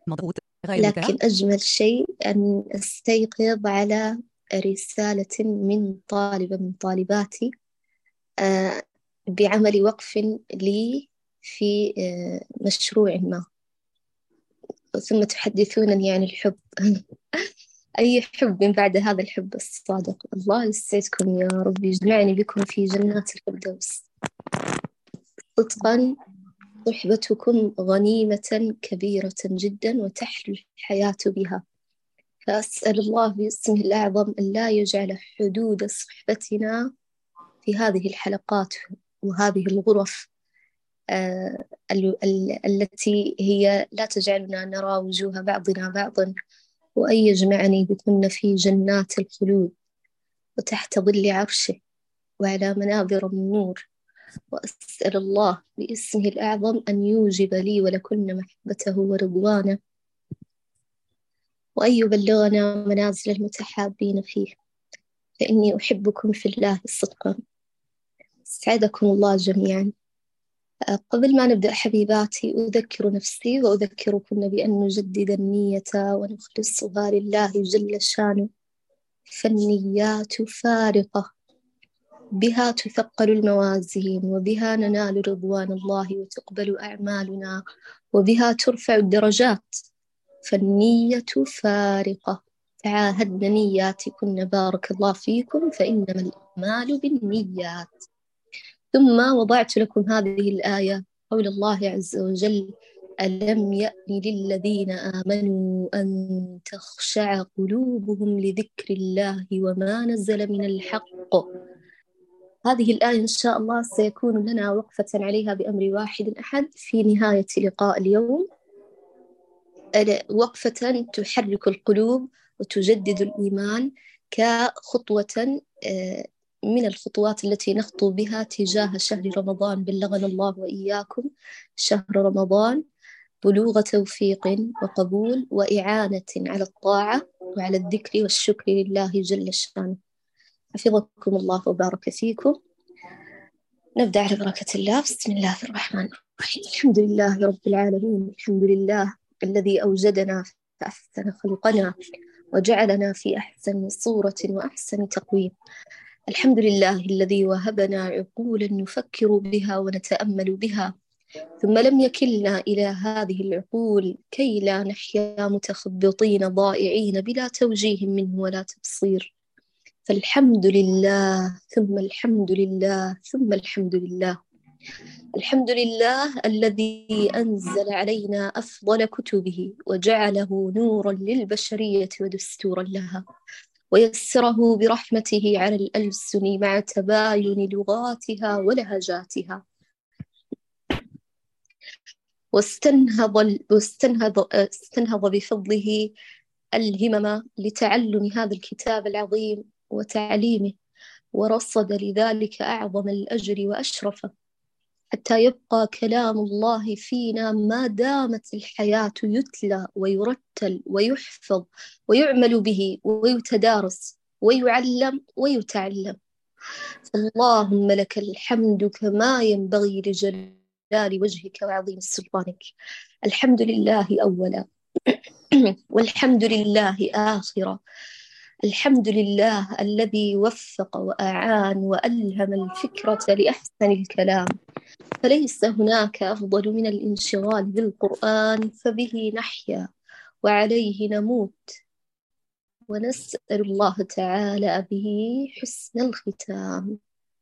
مضغوط غير لكن متاح. أجمل شيء أن أستيقظ على رسالة من طالبة من طالباتي آه، بعمل وقف لي في مشروع ما، ثم تحدثونني عن الحب. أي حب من بعد هذا الحب الصادق. الله يسعدكم يا رب، يجمعني بكم في جنات الفردوس. صدقا صحبتكم غنيمة كبيرة جدا وتحلو الحياة بها، فأسأل الله باسمه الأعظم أن لا يجعل حدود صحبتنا في هذه الحلقات وهذه الغرف التي هي لا تجعلنا نرى وجوه بعضنا بعضا، وأن يجمعني بكن في جنات الخلود وتحت ظل عرشه وعلى منابر من نور. وأسأل الله باسمه الأعظم أن يوجب لي ولكن محبته ورضوانه، وأن يبلغنا منازل المتحابين فيه، فإني أحبكم في الله صدقا. سعدكم الله جميعا. قبل ما نبدأ حبيباتي أذكر نفسي وأذكركن بأن نجدد النية ونخلصها لله جل شانه، فالنيات فارقة، بها تثقل الموازين، وبها ننال رضوان الله وتقبل أعمالنا، وبها ترفع الدرجات. فالنية فارقة، تعاهدن نياتكن بارك الله فيكم، فإنما الأعمال بالنيات. ثم وضعت لكم هذه الآية، قول الله عز وجل: ألم يأن للذين آمنوا أن تخشع قلوبهم لذكر الله وما نزل من الحق. هذه الآية إن شاء الله سيكون لنا وقفة عليها بأمر واحد أحد في نهاية لقاء اليوم، وقفة تحرك القلوب وتجدد الإيمان كخطوة من الخطوات التي نخطو بها تجاه شهر رمضان. بلغنا الله وإياكم شهر رمضان بلوغ توفيق وقبول وإعانة على الطاعة وعلى الذكر والشكر لله جل شانه. حفظكم الله وبارك فيكم. نبدأ على بركة الله. بسم الله الرحمن الرحيم. الحمد لله رب العالمين، الحمد لله الذي أوجدنا فأحسن خلقنا وجعلنا في أحسن صورة وأحسن تقويم. الحمد لله الذي وهبنا عقولا نفكر بها ونتأمل بها، ثم لم يكلنا إلى هذه العقول كي لا نحيا متخبطين ضائعين بلا توجيه منه ولا تبصير. فالحمد لله ثم الحمد لله ثم الحمد لله. الحمد لله الذي أنزل علينا أفضل كتبه وجعله نورا للبشرية ودستورا لها، ويسره برحمته على الألسن مع تباين لغاتها ولهجاتها، واستنهض بفضله الهمم لتعلم هذا الكتاب العظيم وتعليمه، ورصد لذلك أعظم الأجر وأشرفه، حتى يبقى كلام الله فينا ما دامت الحياة يتلى ويرتل ويحفظ ويعمل به ويتدارس ويعلم ويتعلم. اللهم لك الحمد كما ينبغي لجلال وجهك وعظيم سلطانك. الحمد لله أولا والحمد لله آخرا. الحمد لله الذي وفق وأعان وألهم الفكرة لأحسن الكلام، فليس هناك أفضل من الانشغال بالقرآن، فبه نحيا وعليه نموت، ونسأل الله تعالى به حسن الختام.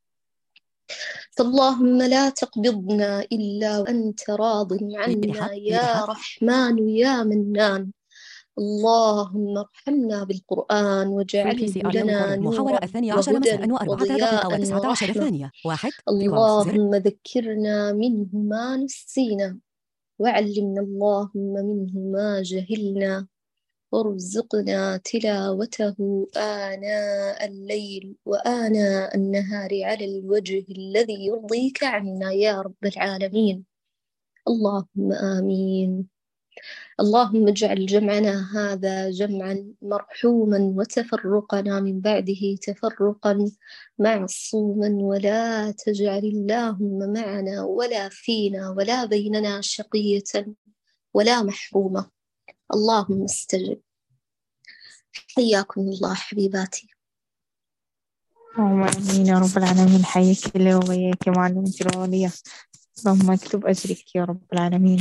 فاللهم لا تقبضنا إلا وأنت راض عنا يا رحمن يا منان. اللهم ارحمنا بالقرآن واجعله لنا محاورة نورا 12 وهدى مساء و4 دقائق وضياء و19 ورحمة. ثانية. واحد زر. اللهم ذكرنا منه ما نسينا، وعلمنا اللهم منه ما جهلنا، وارزقنا تلاوته آناء الليل وآناء النهار على الوجه الذي يرضيك عنا يا رب العالمين. اللهم آمين. اللهم اجعل جمعنا هذا جمعا مرحوما، وتفرقنا من بعده تفرقا معصوما، ولا تجعل اللهم معنا ولا فينا ولا بيننا شقية ولا محرومة. اللهم استجب. حياكم الله حبيباتي. اللهم آمين يا رب العالمين. حياك الله وبياك يا معلمتي الغالية. اللهم اكتب أجرك يا رب العالمين.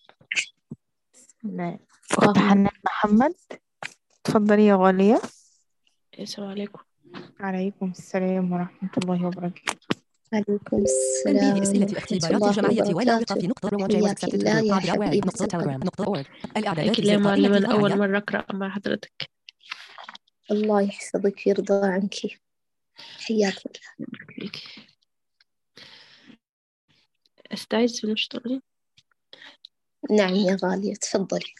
لا. أخت حنان محمد، تفضلي يا غالية. السلام عليكم. عليكم السلام ورحمة الله وبركاته. عليكم تنبيه السلام أسئلة ورحمة اختبارات الله الجمعية واللاوقة وبركاته. في نقطة رواد حياك واتساب الله جروب يا طابع واد حبيبتي. نقطة تليجرام نقطة أورg. الإعدادات أكيد يا زر قائمة معلمة أول الهدايا. مرة أقرأ مع حضرتك. الله يحفظك ويرضى عنك. حياك الله. أستعيذ من الشيطان. نعم يا غالية تفضلي.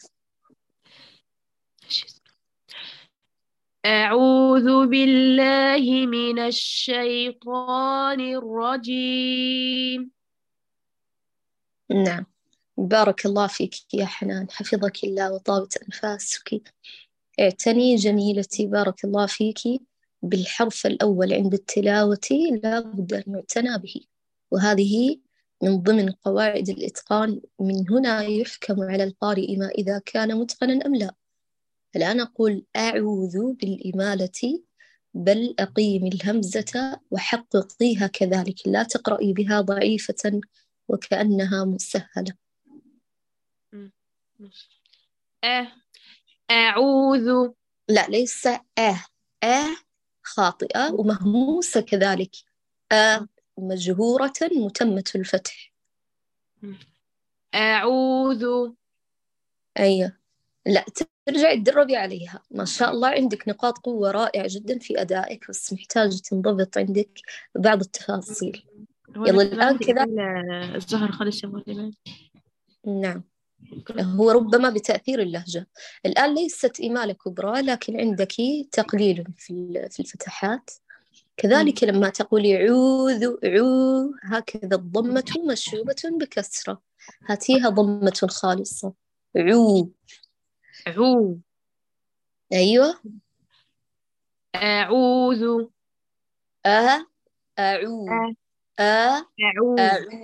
أعوذ بالله من الشيطان الرجيم. نعم، بارك الله فيك يا حنان، حفظك الله وطابت أنفاسك. اعتني جميلتي بارك الله فيك بالحرف الأول عند التلاوة، لا بد أن يعتنى به، وهذه من ضمن قواعد الإتقان. من هنا يحكم على القارئ ما إذا كان متقنا أم لا. الآن أقول أعوذ بالإمالة، بل أقيم الهمزة وحققيها كذلك، لا تقرأي بها ضعيفة وكأنها مسهلة. أعوذ. لا، ليس خاطئة ومهموسة كذلك. مجهورة متمة الفتح. أعوذ. أيوة، لا ترجعي تدربي عليها. ما شاء الله عندك نقاط قوة رائعة جدا في أدائك، بس محتاجة تنضبط عندك بعض التفاصيل. يلا الآن كذا. الظهر خالص يا معلمة. نعم، هو ربما بتأثير اللهجة. الآن ليست إمالة كبرى، لكن عندك تقليل في الفتحات. كذلك لما تقولي عوذ هكذا الضمة مشوبة بكسرة، هاتيها ضمة خالصة. عو. أيوة. أعوذ. أعوذ. أعوذ.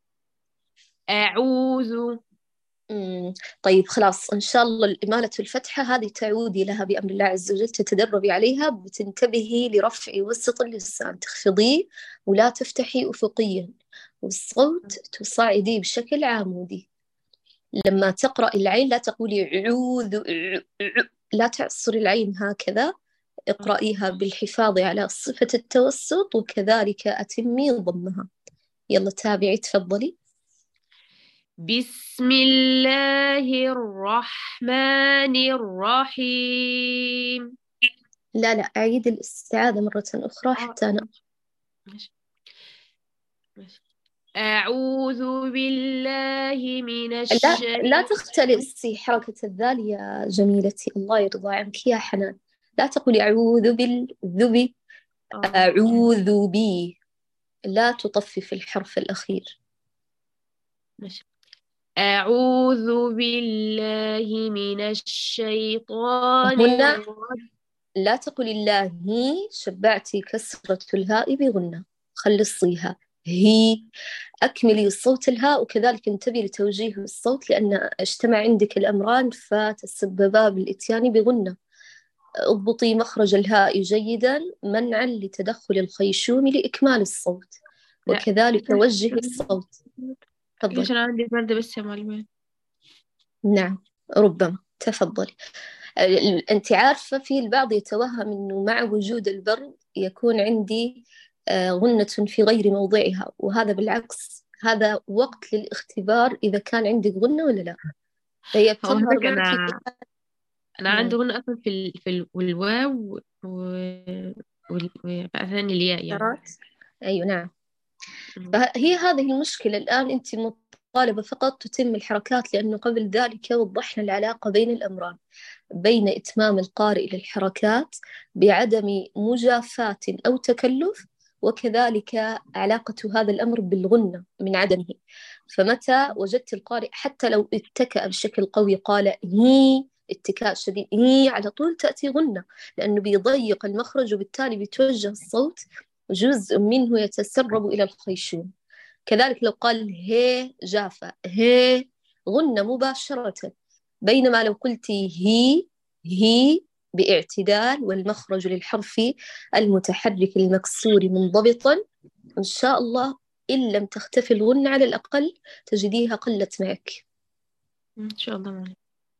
أعوذ. طيب خلاص، إن شاء الله الإمالة الفتحة هذه تعودي لها بأمر الله عز وجل، تتدربي عليها، بتنتبهي لرفع وسط اللسان، تخفضيه ولا تفتحي أفقيا، والصوت تصاعديه بشكل عمودي. لما تقرأ العين لا تقولي عوذ، لا تعصري العين هكذا، اقرأيها بالحفاظ على صفة التوسط، وكذلك أتمي ضمها. يلا تابعي تفضلي. بسم الله الرحمن الرحيم. لا أعيد الاستعاذة مرة أخرى حتى أنا. أعوذ بالله من لا تختلسي حركة الذال يا جميلتي، الله يرضى عنك يا حنان. لا تقولي أعوذ بالذبي، أعوذ بي، لا تطفي الحرف الأخير. أعوذ بالله من الشيطان هنا لا تقولي الله هي، شبعتي كسرة الهاء بغنة، خلصيها هي، أكملي صوت الهاء، وكذلك انتبهي لتوجيه الصوت، لأن اجتمع عندك الأمران فتسببا بالإتيان بغنة. اضبطي مخرج الهاء جيدا منعا لتدخل الخيشوم لإكمال الصوت، وكذلك وجهي الصوت. تفضلي. عشان عندي برد بس يا معلمين. نعم ربما، تفضلي. أنت عارفة في البعض يتوهم أنه مع وجود البرد يكون عندي غنة في غير موضعها، وهذا بالعكس، هذا وقت للاختبار إذا كان عندك غنة ولا لا. فهي بتظهر معك. أنا عندي غنة أصلا في الواو وبقى ثاني الياء يعني. أيوة نعم. فهي هذه المشكلة. الآن أنت مطالبة فقط تتم الحركات، لأنه قبل ذلك وضحنا العلاقة بين الأمران، بين إتمام القارئ للحركات بعدم مجافاة أو تكلف، وكذلك علاقة هذا الأمر بالغنة من عدمه. فمتى وجدت القارئ حتى لو اتكأ بشكل قوي، قال هي اتكاء شديد، هي على طول تأتي غنة، لأنه بيضيق المخرج، وبالتالي بيتوجه الصوت جزء منه يتسرب إلى الخيشوم. كذلك لو قال هي جافة، هي غنة مباشرة. بينما لو قلتي هي باعتدال والمخرج للحرف المتحرك المكسور منضبطا، إن شاء الله إن لم تختفي الغنة على الأقل تجديها قلت معك. إن شاء الله معلم.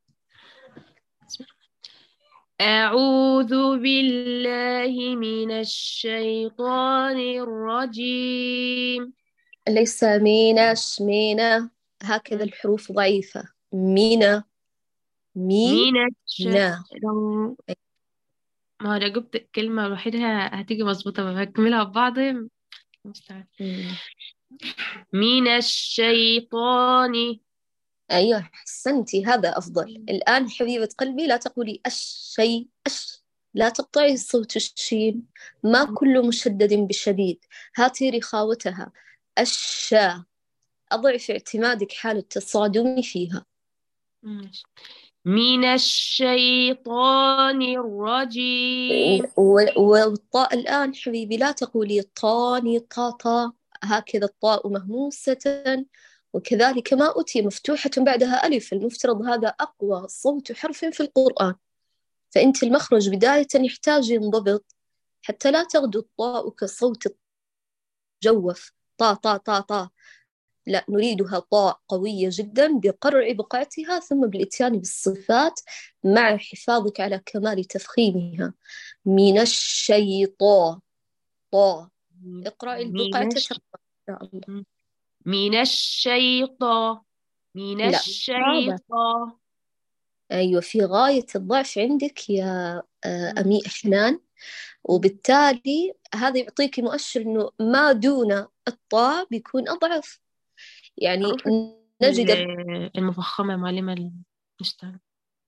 أعوذ بالله من الشيطان الرجيم. ليس مينة هكذا الحروف ضعيفة. مينا مي من الش نا. لو ما لو جبت كلمة لوحدها هتيجي مظبوطة، ما بكملها ببعض مستعد. مم. من الشيطان. أيوة أحسنتي، هذا أفضل. الآن حبيبة قلبي لا تقولي الشيء لا تقطعي صوت الشين، ما كل مشدد بشديد، هاتي رخاوتها. الشا، أضعف اعتمادك حال التصادم فيها. ماشي. من الشيطان الرجيم. والطاء الآن حبيبي لا تقولي طاني طاطا، هكذا الطاء مهموسة، وكذلك ما أتي مفتوحة بعدها ألف، المفترض هذا أقوى صوت حرف في القرآن، فأنت المخرج بداية يحتاج ينضبط حتى لا تغدو الطاء كصوت الجوف طا طا طا طا. لا، نريدها طاء قوية جدا بقرع بقعتها ثم بالإتيان بالصفات مع حفاظك على كمال تفخيمها. من الشيطان طا. اقرأي من البقعة الش... تقرأ إن شاء الله. من الشيطان. من لا هذا، الشيطان. أيوة في غاية الضعف عندك يا أمي حنان، وبالتالي هذا يعطيك مؤشر إنه ما دون الطاء بيكون أضعف. يعني حروف نجد المفخمة يا معلمة المستعان.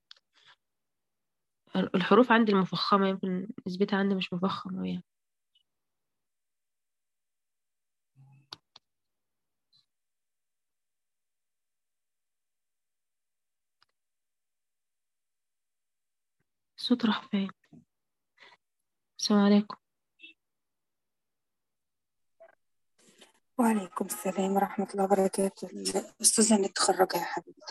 الحروف عندي المفخمة يمكن نسبتها عندي مش مفخمة يعني. الصوت راح فين؟ السلام عليكم. وعليكم السلام ورحمة الله وبركاته. الأستاذة متخرجة يا حبيبتي.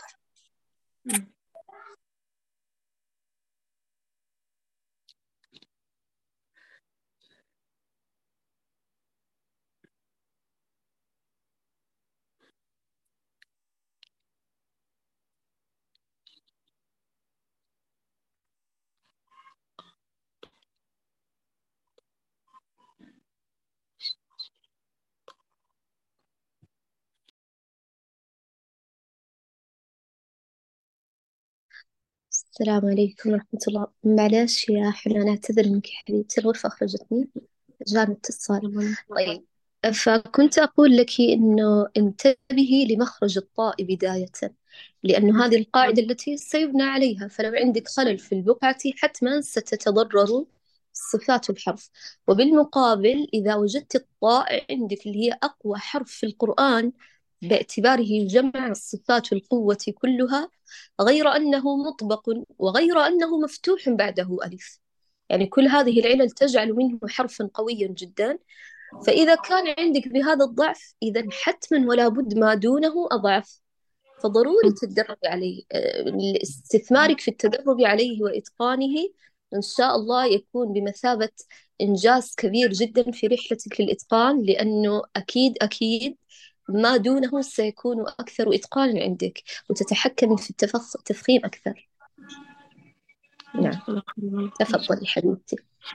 السلام عليكم ورحمة الله. معلش يا حنان، أعتذر منك يا حبيبتي، الغرفة أخرجتني، جاني اتصال. طيب، فكنت أقول لك إنه انتبهي لمخرج الطاء بداية، لأنه هذه القاعدة التي سيبنى عليها، فلو عندك خلل في البقعة حتما ستتضرر صفات الحرف. وبالمقابل إذا وجدت الطاء عندك اللي هي أقوى حرف في القرآن باعتباره جمع الصفات القوة كلها، غير أنه مطبق وغير أنه مفتوح بعده ألف، يعني كل هذه العلل تجعل منه حرفا قويا جدا. فإذا كان عندك بهذا الضعف، إذا حتما ولا بد ما دونه أضعف، فضروري تتدربي عليه. استثمارك في التدرب عليه وإتقانه إن شاء الله يكون بمثابة إنجاز كبير جدا في رحلتك للإتقان، لأنه أكيد ما دونه سيكون أكثر إتقانا عندك وتتحكم في التفخيم أكثر. نعم، تفضلي حبيبتي.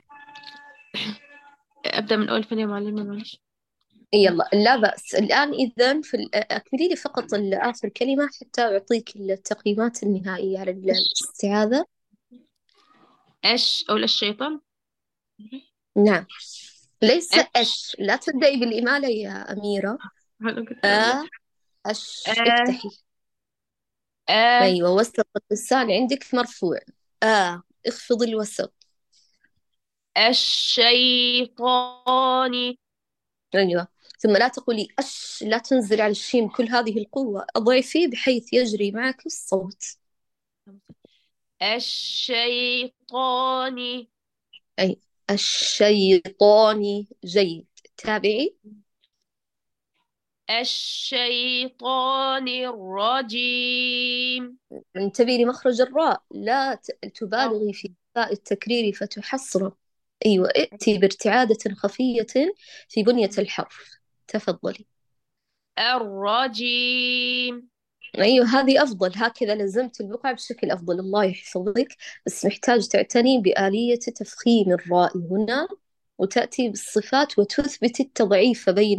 أبدأ من أول فين يا معلمة معلش. يلا لا بأس. الآن إذا أكملي لي فقط آخر كلمة حتى أعطيك التقييمات النهائية على الاستعاذة. أول الشيطان. نعم، ليس أش أش، لا تبدأي بالإمالة يا أميرة. أنا كنت أقول أش، آه افتحي. آه أيوة، وسط اللسان عندك مرفوع. اخفضي الوسط. الشيطان. أيوة، ثم لا تقولي أش، لا تنزل على الشين كل هذه القوة، أضعفي بحيث يجري معك الصوت. الشيطان. أي الشيطاني. جيد، تابعي. الشيطان الرجيم. انتبهي لمخرج الراء، لا تبالغي في إخفاء التكرير فتحصره. أيوة، ائتي بارتعادة خفية في بنية الحرف. تفضلي. الرجيم. أيوة، هذه أفضل، هكذا لزمت البقعة بشكل أفضل. الله يحفظك. بس محتاج تعتني بآلية تفخيم الراء هنا، وتأتي بالصفات وتثبت التضعيف بين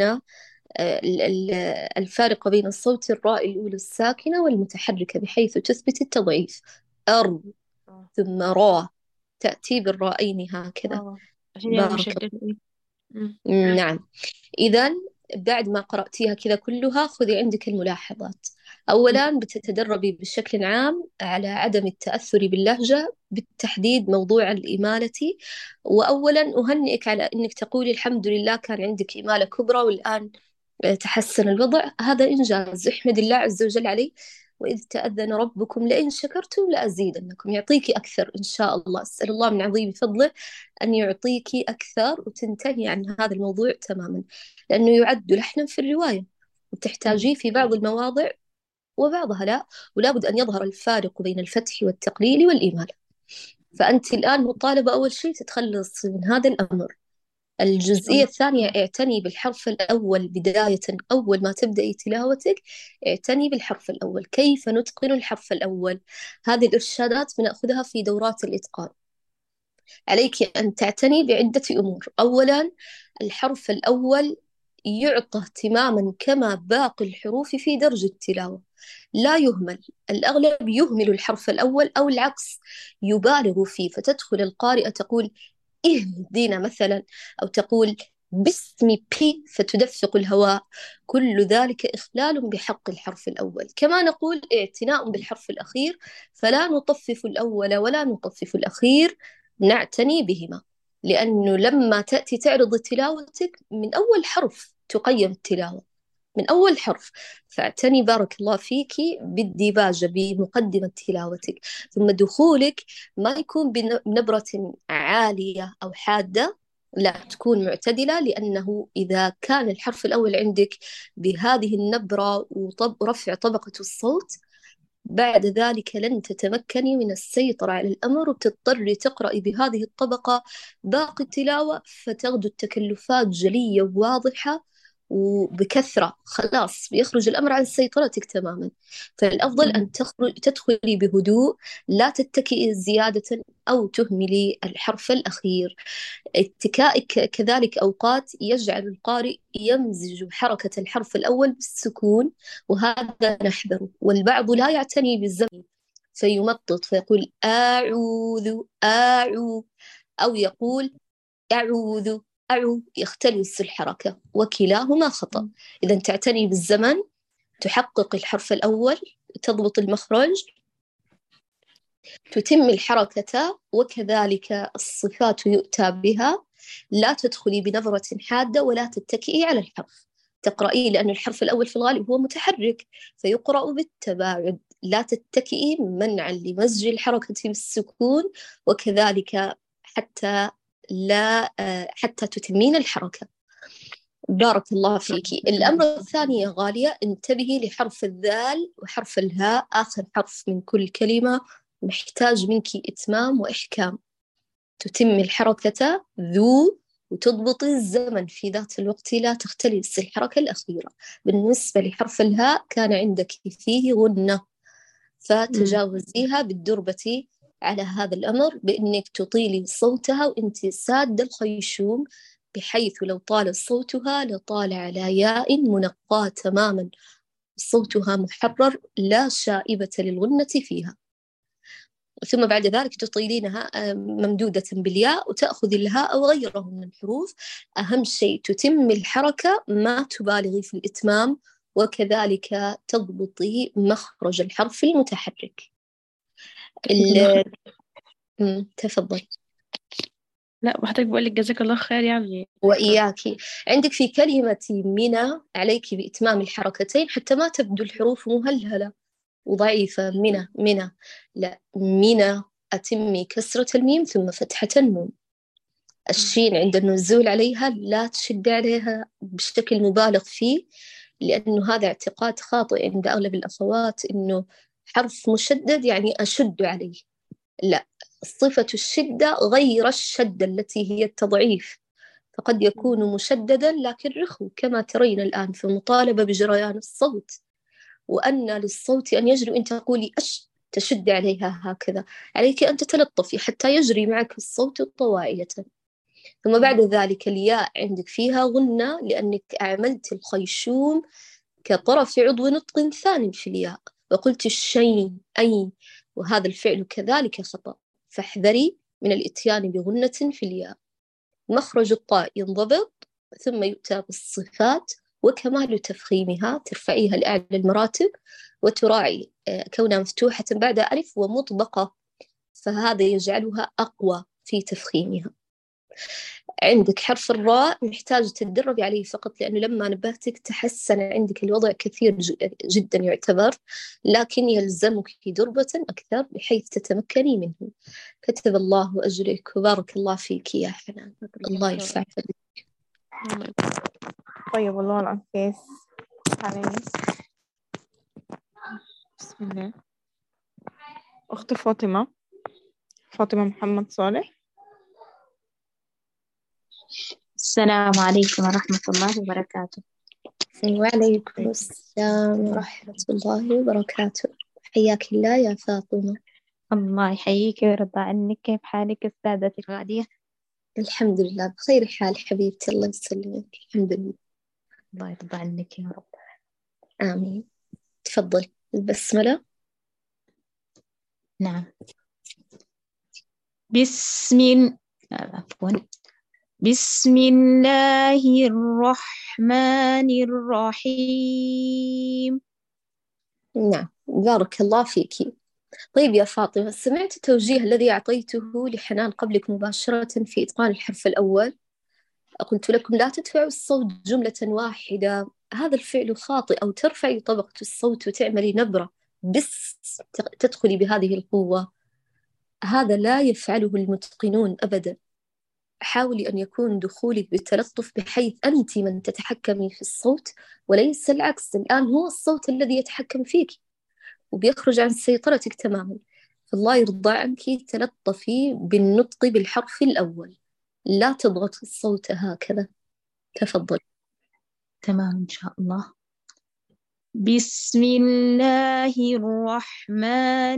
الفارق بين الصوت الراء الأولى الساكنة والمتحركة، بحيث تثبت التضعيف. أر ثم را، تأتي بالرائين هكذا. عشان يعني بارك مشدد ايه. الله. نعم. إذا بعد ما قرأتيها كذا كلها، خذي عندك الملاحظات. أولا، بتتدربي بشكل عام على عدم التأثر باللهجة، بالتحديد موضوع الإمالة. وأولا أهنئك على أنك تقولي الحمد لله كان عندك إمالة كبرى والآن تحسن الوضع. هذا إنجاز، احمد الله عز وجل عليه. وإذ تأذن ربكم لئن شكرتم لأزيدنكم، يعطيك أكثر إن شاء الله. أسأل الله من عظيم فضله أن يعطيك أكثر وتنتهي عن هذا الموضوع تماما، لأنه يعد لحنا في الرواية وتحتاجيه في بعض المواضع وبعضها لا، ولا بد أن يظهر الفارق بين الفتح والتقليل والإمالة. فأنت الآن مطالبة أول شيء تتخلص من هذا الأمر. الجزئية الثانية، اعتني بالحرف الأول بداية. أول ما تبدأي تلاوتك اعتني بالحرف الأول. كيف نتقن الحرف الأول؟ هذه الإرشادات بنأخذها في دورات الإتقان. عليك أن تعتني بعدة أمور. أولا، الحرف الأول يعطى اهتماما كما باقي الحروف في درج التلاوة، لا يهمل. الأغلب يهمل الحرف الأول أو العكس، يبالغ فيه، فتدخل القارئة تقول اهدنا مثلا، أو تقول باسم بي فتدفق الهواء. كل ذلك إخلال بحق الحرف الأول. كما نقول اعتناء بالحرف الأخير، فلا نطفف الأول ولا نطفف الأخير، نعتني بهما. لأنه لما تأتي تعرض تلاوتك من أول حرف تقيم التلاوة، من أول حرف. فاعتني بارك الله فيك بالديباجة بمقدمة تلاوتك. ثم دخولك ما يكون بنبرة عالية أو حادة، لا، تكون معتدلة. لأنه إذا كان الحرف الأول عندك بهذه النبرة ورفع طبقة الصوت، بعد ذلك لن تتمكني من السيطرة على الأمر، وبتضطري تقرأي بهذه الطبقة باقي التلاوة، فتغدو التكلفات جلية وواضحة وبكثرة. خلاص بيخرج الأمر عن سيطرتك تماما. فالأفضل أن تدخلي بهدوء، لا تتكئي زيادة أو تهملي الحرف الأخير. اتكائك كذلك أوقات يجعل القارئ يمزج حركة الحرف الأول بالسكون، وهذا نحذره. والبعض لا يعتني بالزمن فيمطط فيقول أعوذ أو يقول أعوذ يختلس الحركة، وكلاهما خطأ. إذا تعتني بالزمن، تحقق الحرف الأول، تضبط المخرج، تتم الحركة، وكذلك الصفات يؤتى بها. لا تدخلي بنظرة حادة ولا تتكئي على الحرف، تقرأيه، لأن الحرف الأول في الغالب هو متحرك فيقرأ بالتباعد. لا تتكئي منعا لمزج الحركة بالسكون، وكذلك حتى تتمين الحركة. بارك الله فيك. الأمر الثاني يا غالية، انتبهي لحرف الذال وحرف الهاء، آخر حرف من كل كلمة محتاج منك إتمام وإحكام. تتم الحركة ذو، وتضبطي الزمن في ذات الوقت، لا تختلس الحركة الأخيرة. بالنسبة لحرف الهاء كان عندك فيه غنة، فتجاوزيها بالدربة على هذا الأمر، بأنك تطيلي صوتها وأنت سادة الخيشوم، بحيث لو طال صوتها لطال على ياء منقاة تماما، صوتها محرر لا شائبة للغنة فيها. ثم بعد ذلك تطيلينها ممدودة بالياء، وتأخذ الهاء أو غيره من الحروف. أهم شيء تتم الحركة، ما تبالغي في الإتمام، وكذلك تضبطي مخرج الحرف المتحرك. تفضل. لا، وحضرتك بقول لك جزاك الله خير يعني. وإياك. عندك في كلمة منى عليك بإتمام الحركتين حتى ما تبدو الحروف مهلهلة وضعيفة. منى لا، منى أتمي كسرة الميم ثم فتحة النون. الشين عند النزول عليها لا تشد عليها بشكل مبالغ فيه، لأنه هذا اعتقاد خاطئ عند أغلب الأخوات، إنه حرف مشدد يعني أشد عليه. لا، صفة الشدة غير الشدة التي هي التضعيف، فقد يكون مشددا لكن رخو، كما ترين الآن في مطالبة بجريان الصوت، وأن للصوت أن يجري، أنت تقولي أش تشد عليها هكذا، عليك أن تتلطفي حتى يجري معك الصوت طوائية. ثم بعد ذلك الياء عندك فيها غنة لأنك أعملت الخيشوم كطرف عضو نطق ثاني في الياء، وقلت الشين أي، وهذا الفعل كذلك خطأ، فاحذري من الإتيان بغنة في الياء. مخرج الطاء ينضبط، ثم يؤتى بالصفات وكمال تفخيمها، ترفعيها لأعلى المراتب، وتراعي كونها مفتوحة بعد ألف ومطبقة، فهذا يجعلها أقوى في تفخيمها. عندك حرف الراء محتاج تتدربي عليه فقط، لأنه لما نبهتك تحسن عندك الوضع كثير جدا يعتبر، لكن يلزمك دربة أكثر بحيث تتمكني منه. كتب الله أجرك وبارك الله فيك يا حنان، الله يرفع فضلك. طيب والله العافية علي. بسم الله. أختي فاطمة محمد صالح. السلام عليكم ورحمة الله وبركاته. وعليكم السلام ورحمة الله وبركاته. حياك الله يا فاطمة. الله يحييك ويرضى عنك. كيف حالك أستاذتي الغالية؟ الحمد لله بخير حال حبيبتي، الله يسلمك. الحمد لله. الله يرضى عنك يا رب. آمين. تفضل البسملة. نعم. عفوا. بسم الله الرحمن الرحيم. نعم، بارك الله فيك. طيب يا فاطمة، سمعت التوجيه الذي أعطيته لحنان قبلك مباشرة في إتقان الحرف الأول؟ قلت لكم لا تدفعوا الصوت جملة واحدة، هذا الفعل خاطئ، أو ترفعي طبقة الصوت وتعملي نبرة بس تدخلي بهذه القوة، هذا لا يفعله المتقنون أبدا. حاولي أن يكون دخولك بتلطف بحيث أنت من تتحكمي في الصوت وليس العكس. الآن هو الصوت الذي يتحكم فيك وبيخرج عن سيطرتك تماما، فالله يرضى عنك تلطفي بالنطق بالحرف الأول، لا تضغط الصوت هكذا. تفضل. تمام إن شاء الله. بسم الله الرحمن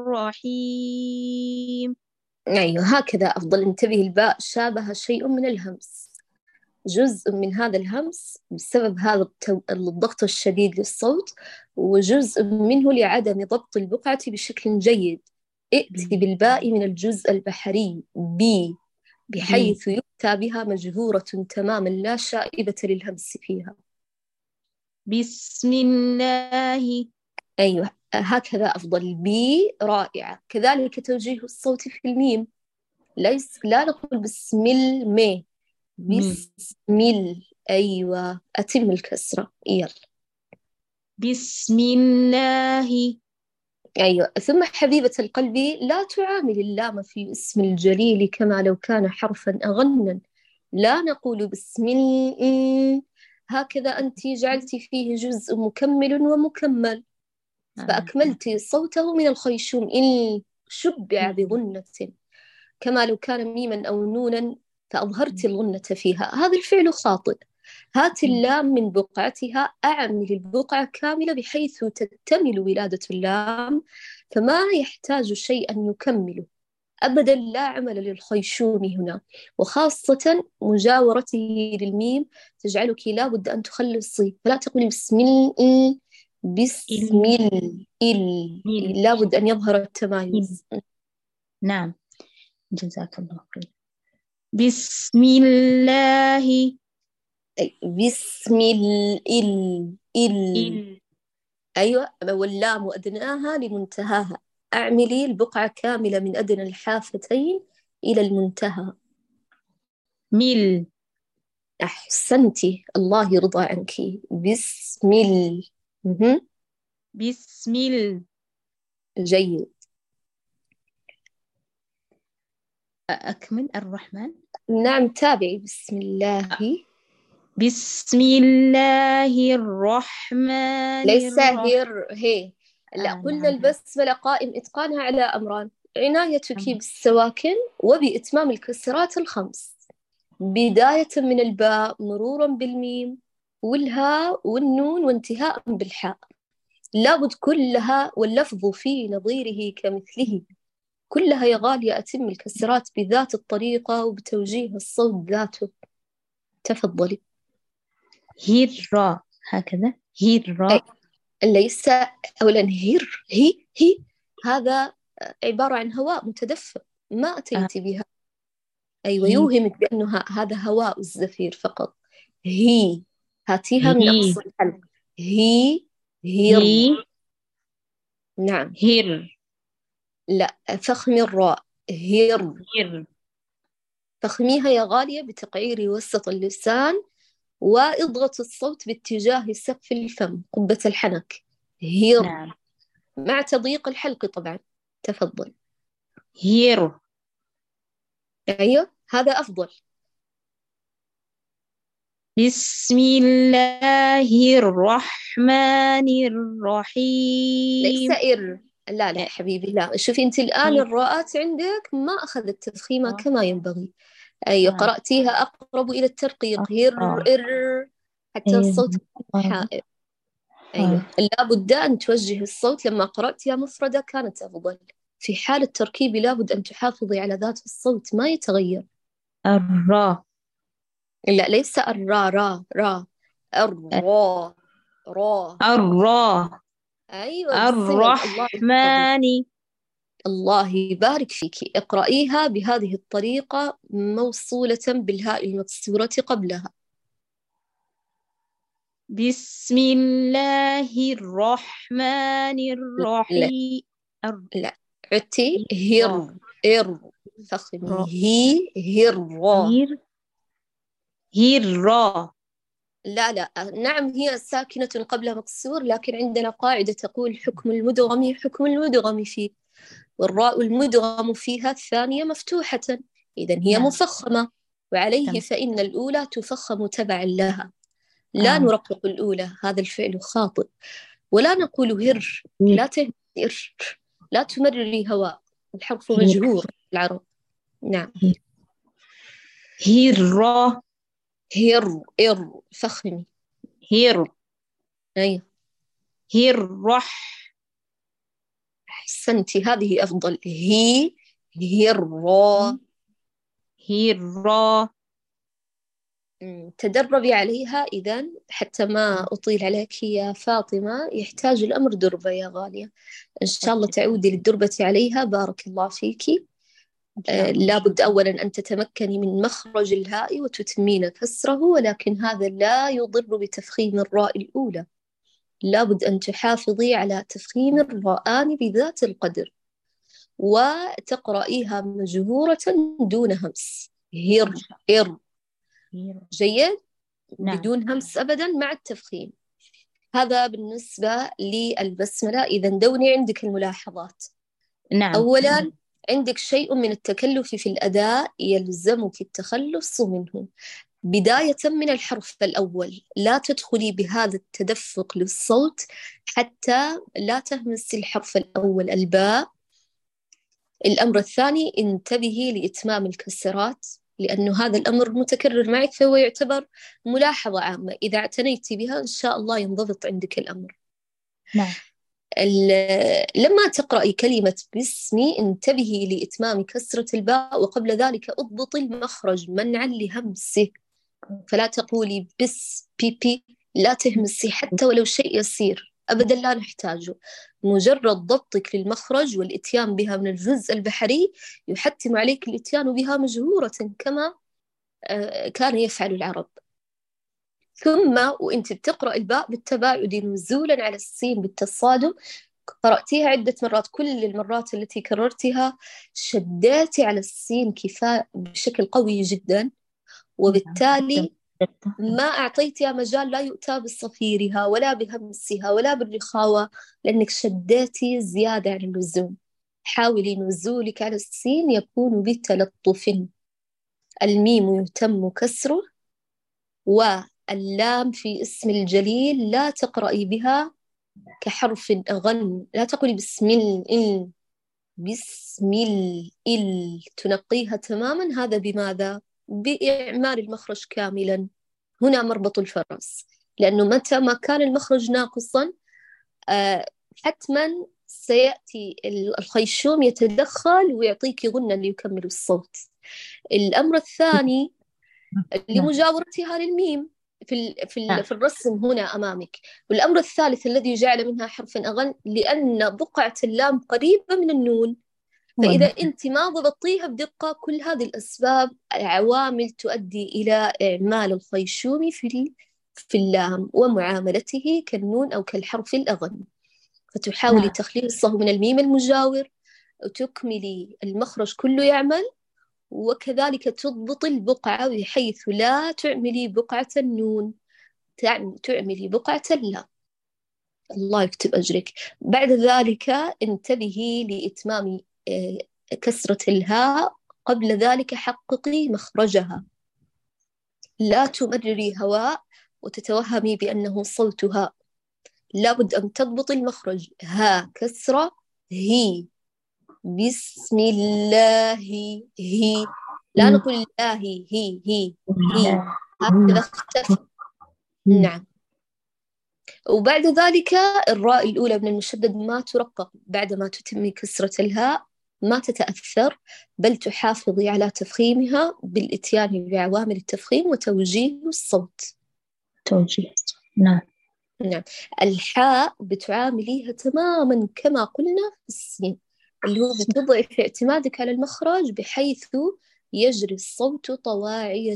الرحيم. أيوه هكذا أفضل. انتبهي، الباء شابه شيء من الهمس، جزء من هذا الهمس بسبب هذا الضغط الشديد للصوت، وجزء منه لعدم ضبط البقعة بشكل جيد. ائتي بالباء من الجزء البحري بي، بحيث يؤتى بها مجهورة تماما لا شائبة للهمس فيها. بسم الله. أيوة هكذا أفضل. بي رائعة. كذلك توجيه الصوت في الميم، لا نقول بسم المي، بسم أيوة أتم الكسرة. يلا بسم الله. أيوة. ثم حبيبة القلب، لا تعامل اللام في اسم الجليل كما لو كان حرفا أغنا، لا نقول بسم هكذا، أنت جعلت فيه جزء مكمل ومكمل، فأكملت صوته من الخيشوم إن شبع بغنة، كما لو كان ميما أو نونا فأظهرت الغنة فيها، هذا الفعل خاطئ. هات اللام من بقعتها، أعمل البقعة كاملة بحيث تكتمل ولادة اللام، فما يحتاج شيئا يكمله أبدا، لا عمل للخيشوم هنا، وخاصة مجاورته للميم تجعلك لابد أن تخلصي، فلا تقولي بسم الله، بسم الله، لابد أن يظهر التمايز. نعم جزاك الله خير. بسم الله. بسم أيوة، واللام أدناها لمنتهاها، أعملي البقعة كاملة من أدنى الحافتين إلى المنتهى. مل. أحسنتي، الله يرضى عنك. بسم بسم الله. جيد. أكمل الرحمن. نعم تابعي. بسم الله. بسم الله الرحمن ليس الرحيم. هي. لا، قلنا نعم. البسملة قائم إتقانها على أمران: عنايتك بالسواكن وبإتمام الكسرات الخمس، بداية من الباء مرورا بالميم والهاء والنون وانتهاء بالحاء. لابد كلها واللفظ في نظيره كمثله، كلها يا غالية أتم الكسرات بذات الطريقة وبتوجيه الصوت ذاته. تفضلي. هيرا، هكذا أي، هيرا. ليس أولا هي هذا عبارة عن هواء متدفق، ما أتيت بها. أيوة، هي يوهمك بأنه هذا هواء الزفير فقط. هي، هاتيها من هي أقصى الحلق. هي هير. هي نعم. هير لا، فخمي الراء. هير. هير. فخميها يا غالية بتقعير وسط اللسان، واضغط الصوت باتجاه سقف الفم قبة الحنك. هير، نعم. مع تضييق الحلق طبعا. تفضل. هير. أيوة، هذا أفضل. بسم الله الرحمن ليس الرحيم. لا لا حبيبي، لا. شوفي أنت الآن الراءات عندك ما أخذت تفخيمها كما ينبغي. أيوة، قرأتيها أقرب إلى الترقيق. حتى الصوت حائر. أيوة، لابد أن توجه الصوت. لما قرأتها مفردة كانت أفضل. في حال التركيب لابد أن تحافظي على ذات الصوت ما يتغير. الراء. لا، ليس را. الراء. را. الراء. أيوة، بالصلة. الله يحفظك. الرحمن. الله يبارك فيك. اقرأيها بهذه الطريقة موصولة بالهاء المكسورة قبلها. بسم الله الرحمن لا الرحيم. لا، عدتي. هر فخمي. هر. هيرا. لا لا، نعم، هي ساكنة قبل مكسور، لكن عندنا قاعدة تقول حكم المدغم حكم المدغم فيه، والراء المدغم فيها الثانية مفتوحة، إذن هي مفخمة، وعليه فإن الأولى تفخم تبعا لها. لا نرقق الأولى، هذا الفعل خاطئ. ولا نقول هر، لا تهر، لا تمرري هواء، الحرف مجهور العرب. نعم. هيرا. فخمي. هير. أيوة، هيرح. أحسنتي، هذه أفضل. هيرا. هيرا. تدربي عليها إذن حتى ما أطيل عليك يا فاطمة. يحتاج الأمر دربة يا غالية. إن شاء الله تعودي للدربة عليها. بارك الله فيكي. لابد أولا أن تتمكني من مخرج الهاء وتتمين كسره، ولكن هذا لا يضر بتفخيم الراء الأولى. لابد أن تحافظي على تفخيم الراءان بذات القدر، وتقرأيها مجهورة دون همس. هير. جيد. بدون همس أبدا مع التفخيم. هذا بالنسبة للبسملة. إذا دوني عندك الملاحظات. نعم. أولا، عندك شيء من التكلف في الأداء يلزمك التخلص منه. بداية من الحرف الأول لا تدخلي بهذا التدفق للصوت حتى لا تهمسي الحرف الأول الباء. الأمر الثاني، انتبهي لإتمام الكسرات، لأنه هذا الأمر متكرر معك، فهو يعتبر ملاحظة عامة. إذا اعتنيتي بها إن شاء الله ينضبط عندك الأمر. نعم. لما تقرأي كلمة باسمي انتبهي لإتمام كسرة الباء، وقبل ذلك اضبطي المخرج منعا لهمسه. فلا تقولي بس بي، لا تهمسي حتى ولو شيء يسير أبدا، لا نحتاجه. مجرد ضبطك للمخرج والإتيان بها من الجزء البحري يحتم عليك الإتيان بها مجهورة كما كان يفعل العرب. ثم وانت بتقرأ الباء بالتباعد نزولا على السين بالتصادم، قرأتيها عدة مرات، كل المرات التي كررتها شديتي على السين كفاية بشكل قوي جدا، وبالتالي ما أعطيتها مجال لا يؤتى بصفيرها ولا بهمسها ولا بالرخاوة، لأنك شديتي زيادة عن اللزوم. حاولي نزولك على السين يكون بتلطف. الميم يتم كسره اللام في اسم الجليل لا تقرأي بها كحرف أغن، لا تقولي بسم تنقيها تماما. هذا بماذا؟ بإعمال المخرج كاملا. هنا مربط الفرس، لأنه متى ما كان المخرج ناقصا حتما سيأتي الخيشوم يتدخل ويعطيك غنة ليكمل الصوت. الأمر الثاني لمجاورتها للميم في الرسم هنا أمامك. والأمر الثالث الذي جعل منها حرف أغن لأن بقعة اللام قريبة من النون، فإذا أنت ما ضبطيها بدقة كل هذه الأسباب عوامل تؤدي إلى إعمال الخيشوم في اللام ومعاملته كالنون أو كالحرف الأغن. فتحاولي تخليصه من الميم المجاور وتكملي المخرج كله يعمل، وكذلك تضبط البقعة بحيث لا تعملي بقعة النون، تعملي بقعة اللام. الله يكتب أجرك. بعد ذلك انتبهي لإتمام كسرة الهاء، قبل ذلك حققي مخرجها، لا تمرري هواء وتتوهمي بأنه صوت هاء، لابد أن تضبط المخرج. ها كسرة هي، بسم الله هي، لا نقول الله هي هكذا اختفى. نعم. وبعد ذلك الراء الأولى من المشدد ما ترقق بعدما تتمي كسرة الهاء، ما تتأثر، بل تحافظي على تفخيمها بالإتيان بعوامل التفخيم وتوجيه الصوت. نعم. الحاء بتعامليها تماما كما قلنا في السين، اللي هو بتضعي في اعتمادك على المخرج بحيث يجري الصوت طواعية،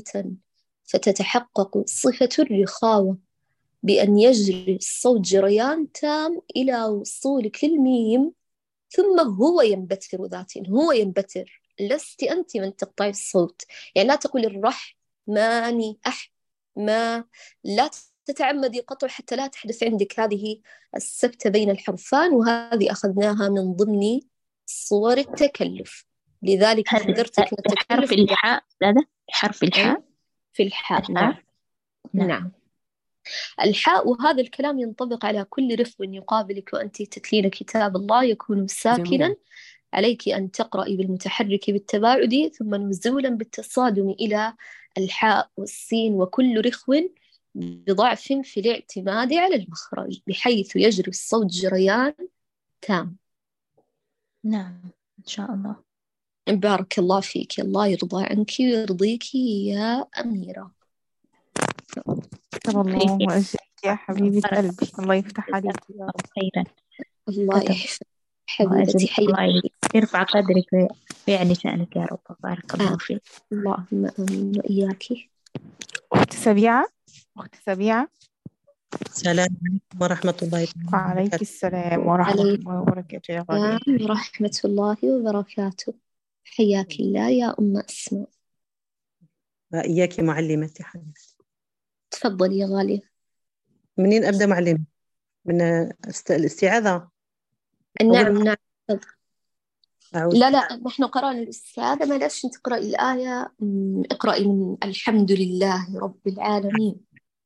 فتتحقق صفة الرخاوة بأن يجري الصوت جريان تام إلى وصولك للميم، ثم هو ينبتر ذاته، هو ينبتر، لست أنت من تقطعي الصوت. يعني لا تقول الرح ماني أح ما، لا تتعمدي قطع حتى لا تحدث عندك هذه السكتة بين الحرفان، وهذه أخذناها من ضمن صور التكلف، لذلك حذرتك من التكلف. حرف الحاء هذا حرف الحاء في الحاء. نعم. الحاء، وهذا الكلام ينطبق على كل رفو يقابلك وأنت تتلين كتاب الله يكون ساكنا. عليك أن تقرأي بالمتحرك بالتباعد ثم نزولا بالتصادم إلى الحاء والسين، وكل رخو بضعف في الاعتماد على المخرج بحيث يجري الصوت جريان تام. نعم إن شاء الله. بارك الله فيك، الله يرضى عنك ويرضيك يا أميرة. الله أجرك يا حبيبة قلبي، الله يفتح عليك يا رب. خيرا. الله يحفظك حبيبتي، الله يرفع قدرك ويعني شأنك يا رب. بارك الله فيك. اللهم آمين وإياك. أخت سبيعة. السلام عليكم ورحمة الله وبركاته. وعليك السلام ورحمة الله وبركاته يا غالية. ورحمة الله وبركاته. حياك الله يا أم أسماء. وإياك معلمتي حبيبتي. تفضلي يا غالية. منين أبدأ معلمة؟ من الاستعاذة؟ نعم. لا نحن قرأنا الاستعاذة، ما لاش تقرأي الآية. اقرأي من الحمد لله رب العالمين.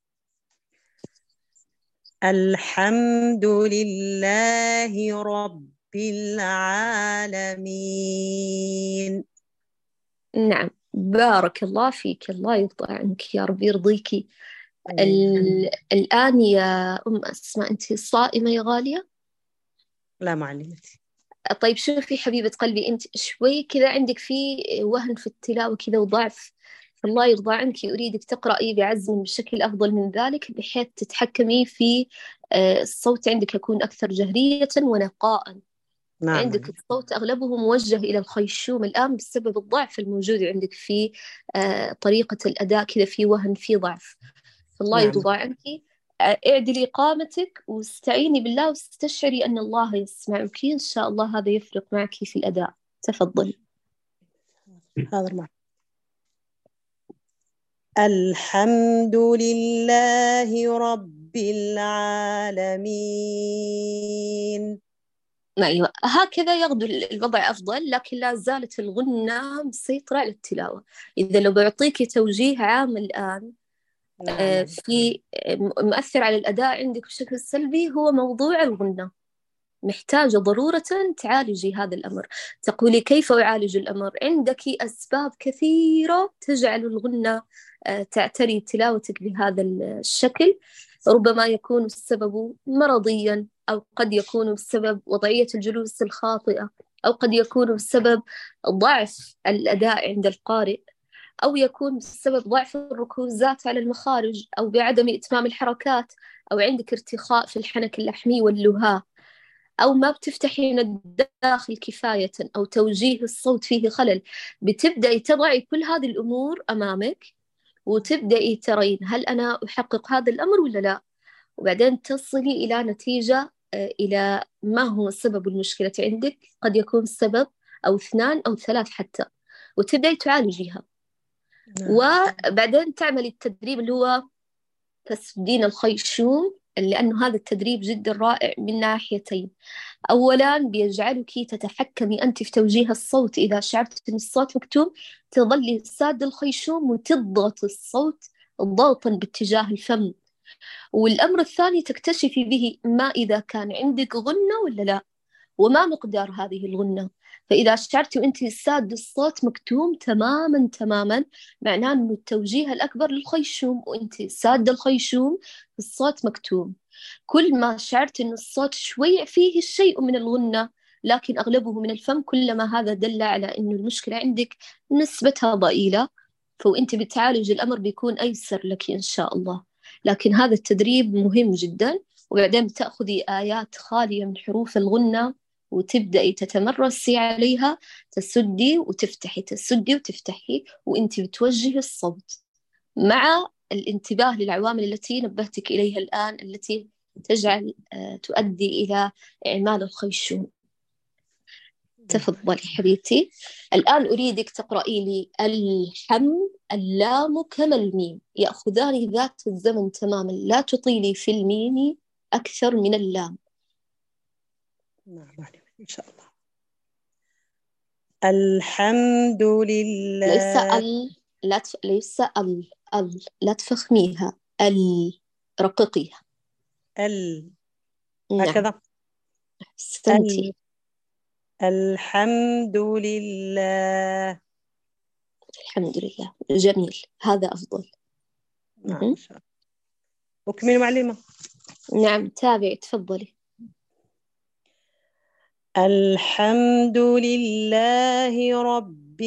الحمد لله رب العالمين. نعم بارك الله فيك، الله يرضى عنك يا رب يرضيكي. الآن يا أم أسماء أنت صائمة يا غالية؟ لا معلمتي. طيب شوفي حبيبة قلبي، أنت شوي كذا عندك في وهن في التلاوة كذا وضعف، فالله يرضى عنك أريدك تقرأي بعزم بشكل أفضل من ذلك بحيث تتحكمي في الصوت عندك يكون أكثر جهرية ونقاء. نعم. عندك الصوت أغلبه موجه إلى الخيشوم الآن بسبب الضعف الموجود عندك في طريقة الأداء، كذا في وهن في ضعف، فالله يرضى عنك اعدلي قامتك واستعيني بالله واستشعري أن الله يسمعك، إن شاء الله هذا يفرق معك في الأداء. تفضلي. حاضر معك. الحمد لله رب العالمين. أيوة هكذا يغدو الوضع أفضل، لكن لا زالت الغنة مسيطرة على التلاوة. إذا لو بعطيك توجيه عام الآن نعم. في مؤثر على الأداء عندك بشكل سلبي هو موضوع الغنة. محتاجة ضرورة تعالجي هذا الأمر. تقولي كيف أعالج الأمر؟ عندك أسباب كثيرة تجعل الغنة تعتري تلاوتك بهذا الشكل. ربما يكون السبب مرضيا، أو قد يكون بسبب وضعية الجلوس الخاطئة، أو قد يكون بسبب ضعف الأداء عند القارئ، أو يكون بسبب ضعف الركوزات على المخارج، أو بعدم إتمام الحركات، أو عندك ارتخاء في الحنك اللحمي واللهاء، أو ما بتفتحي من الداخل كفاية، أو توجيه الصوت فيه خلل. بتبدأي تضعي كل هذه الأمور أمامك، وتبدأي ترين هل أنا أحقق هذا الأمر ولا لا، وبعدين تصلي إلى نتيجة، إلى ما هو سبب المشكلة عندك. قد يكون سبب أو اثنان أو ثلاث حتى، وتبدأي تعالجيها. نعم. وبعدين تعملي التدريب اللي هو تسدين الخيشوم، لأنه هذا التدريب جدا رائع من ناحيتين. أولا بيجعلك تتحكمي أنت في توجيه الصوت. إذا شعرت أن الصوت مكتوم، تظلي ساد الخيشوم وتضغط الصوت ضغطا باتجاه الفم. والأمر الثاني تكتشفي به ما إذا كان عندك غنة ولا لا، وما مقدار هذه الغنة. فإذا شعرتي وأنت ساد الصوت مكتوم تماما تماما، معناه أنه التوجيه الأكبر للخيشوم، وأنت ساد الخيشوم الصوت مكتوم. كل ما شعرت أن الصوت شوي فيه الشيء من الغنة لكن أغلبه من الفم، كلما هذا دل على أن المشكلة عندك نسبتها ضئيلة، فوأنت بتعالج الأمر بيكون أيسر لك إن شاء الله. لكن هذا التدريب مهم جدا. وبعدين بتأخذي آيات خالية من حروف الغنة وتبدأي تتمرسي عليها، تسدي وتفتحي، تسدي وتفتحي، وأنت بتوجهي الصوت مع الانتباه للعوامل التي نبهتك إليها الآن، التي تجعل تؤدي إلى إعمال الخيشوم. تفضلي حبيبتي. الآن أريدك تقرأي لي الحم اللام كما الميم يأخذان ذات الزمن تماما، لا تطيلي في الميم أكثر من اللام. نعم إن شاء الله. الحمد ليس لله. ليس لا تفخميها، رققيها. نعم هكذا. أحسنتي. الحمد لله. الحمد لله، جميل، هذا أفضل. نعم إن شاء الله. وكمل معلمة. نعم تابعي، تفضلي. الحمد لله رب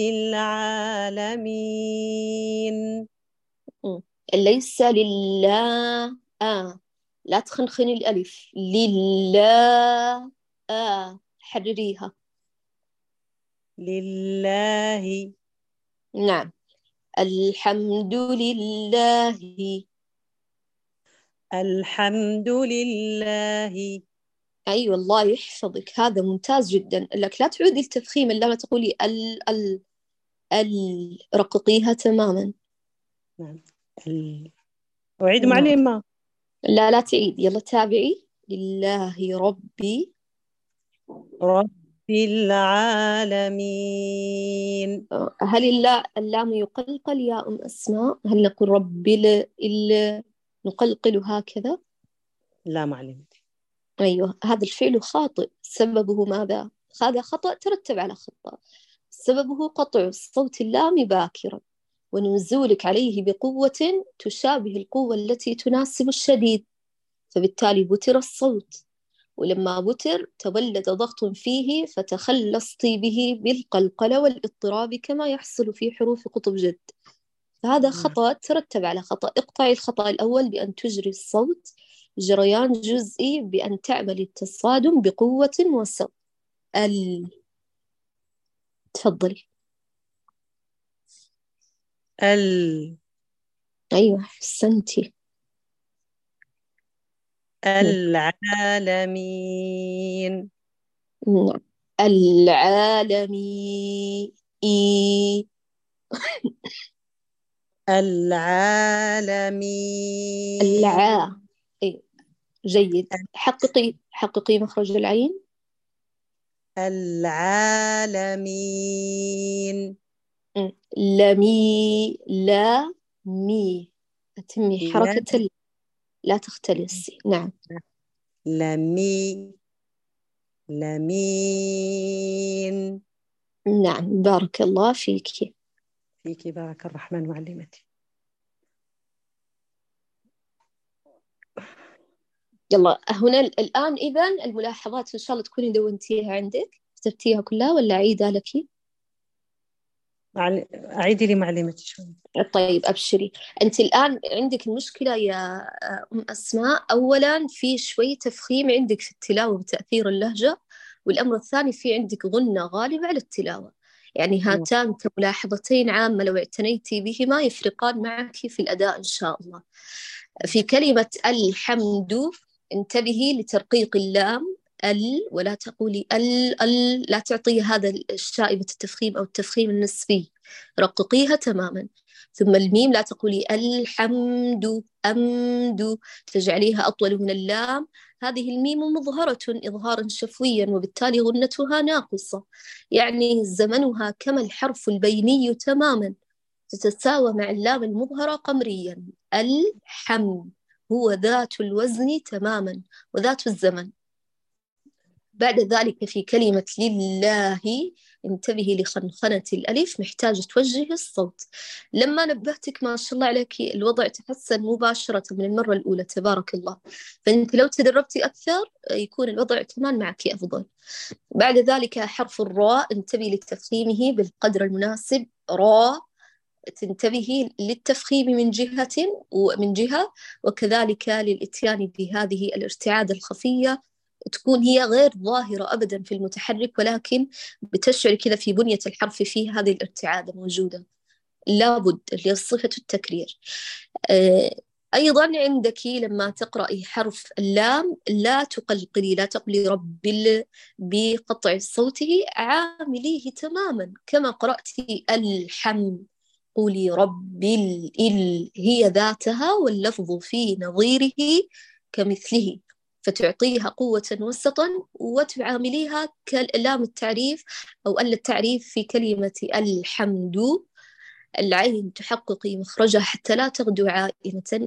العالمين. ليس لله لا تخنخني الألف. لله حرريها. لله. نعم. الحمد لله. الحمد لله. أيوة الله يحفظك، هذا ممتاز جدا. لك لا تعودي التفخيم، لما تقولي رققيها تماما. نعم. أعيد معلمة. لا تعيد، يلا تابعي. لله ربي رب العالمين. هل اللام يقلقل يا أسماء؟ هل نقول ربي نقلقل هكذا؟ لا معلمتي. أيوة، هذا الفعل خاطئ. سببه ماذا؟ هذا خطأ ترتب على خطأ. سببه قطع الصوت اللام باكرا، ونزولك عليه بقوة تشابه القوة التي تناسب الشديد، فبالتالي بتر الصوت. ولما بتر تولد ضغط فيه، فتخلصت به بالقلقلة والاضطراب كما يحصل في حروف قطب جد. فهذا خطأ ترتب على خطأ. اقطعي الخطأ الأول بأن تجري الصوت جريان جزئي، بأن تعملي التصادم بقوة وسط. تفضلي. أيوة أحسنتي. العالمين. نعم. العالمين. العالمين. جيد. حققي مخرج العين. العالمين. لمي لا مي. أتمي لا حركة لا تختلي السين. نعم. لمي لمين. نعم، بارك الله فيك. فيك بارك الرحمن معلمتي. يلا هنا الآن إذا الملاحظات إن شاء الله تكوني دونتيها عندك، كتبتيها كلها ولا أعيدها لك؟ أعيدي لي معلمتي شوي. طيب أبشري. أنت الآن عندك المشكلة يا أم أسماء، أولا في شوي تفخيم عندك في التلاوة وتأثير اللهجة، والأمر الثاني في عندك غنة غالبة على التلاوة. يعني هاتان كملاحظتين عامة لو اعتنيتي بهما يفرقان معك في الأداء إن شاء الله. في كلمة الحمد انتبهي لترقيق اللام ولا تقولي لا تعطي هذا الشائبة التفخيم أو التفخيم النسبي، رققيها تماما. ثم الميم لا تقولي الحمد أمد، تجعليها أطول من اللام. هذه الميم مظهرة إظهارا شفويا وبالتالي غنتها ناقصة، يعني زمنها كما الحرف البيني تماما، تتساوى مع اللام المظهرة قمريا. الحمد هو ذات الوزن تماما وذات الزمن. بعد ذلك في كلمة لله انتبهي لخنخنة الألف، محتاجة توجهي الصوت. لما نبهتك ما شاء الله عليك الوضع تحسن مباشرة من المرة الأولى، تبارك الله. فأنت لو تدربتي أكثر يكون الوضع كمان معك أفضل. بعد ذلك حرف الراء انتبهي لتفخيمه بالقدر المناسب. راء تنتبهي للتفخيم من جهة وكذلك للإتيان بهذه الارتعادة الخفية، تكون هي غير ظاهرة أبدا في المتحرك، ولكن بتشعر كذا في بنية الحرف فيه هذه الارتعادة موجودة لابد، اللي هي صفة التكرير. أيضا عندك لما تقرأي حرف اللام لا تقلقلي، لا تقولي بقطع صوته، عامليه تماما كما قرأتي الحمد. قولي رب هي ذاتها واللفظ في نظيره كمثله، فتعطيها قوة وسطا وتعامليها كلام التعريف أو التعريف في كلمة الحمد. العين تحققي مخرجها حتى لا تغدو عائمة.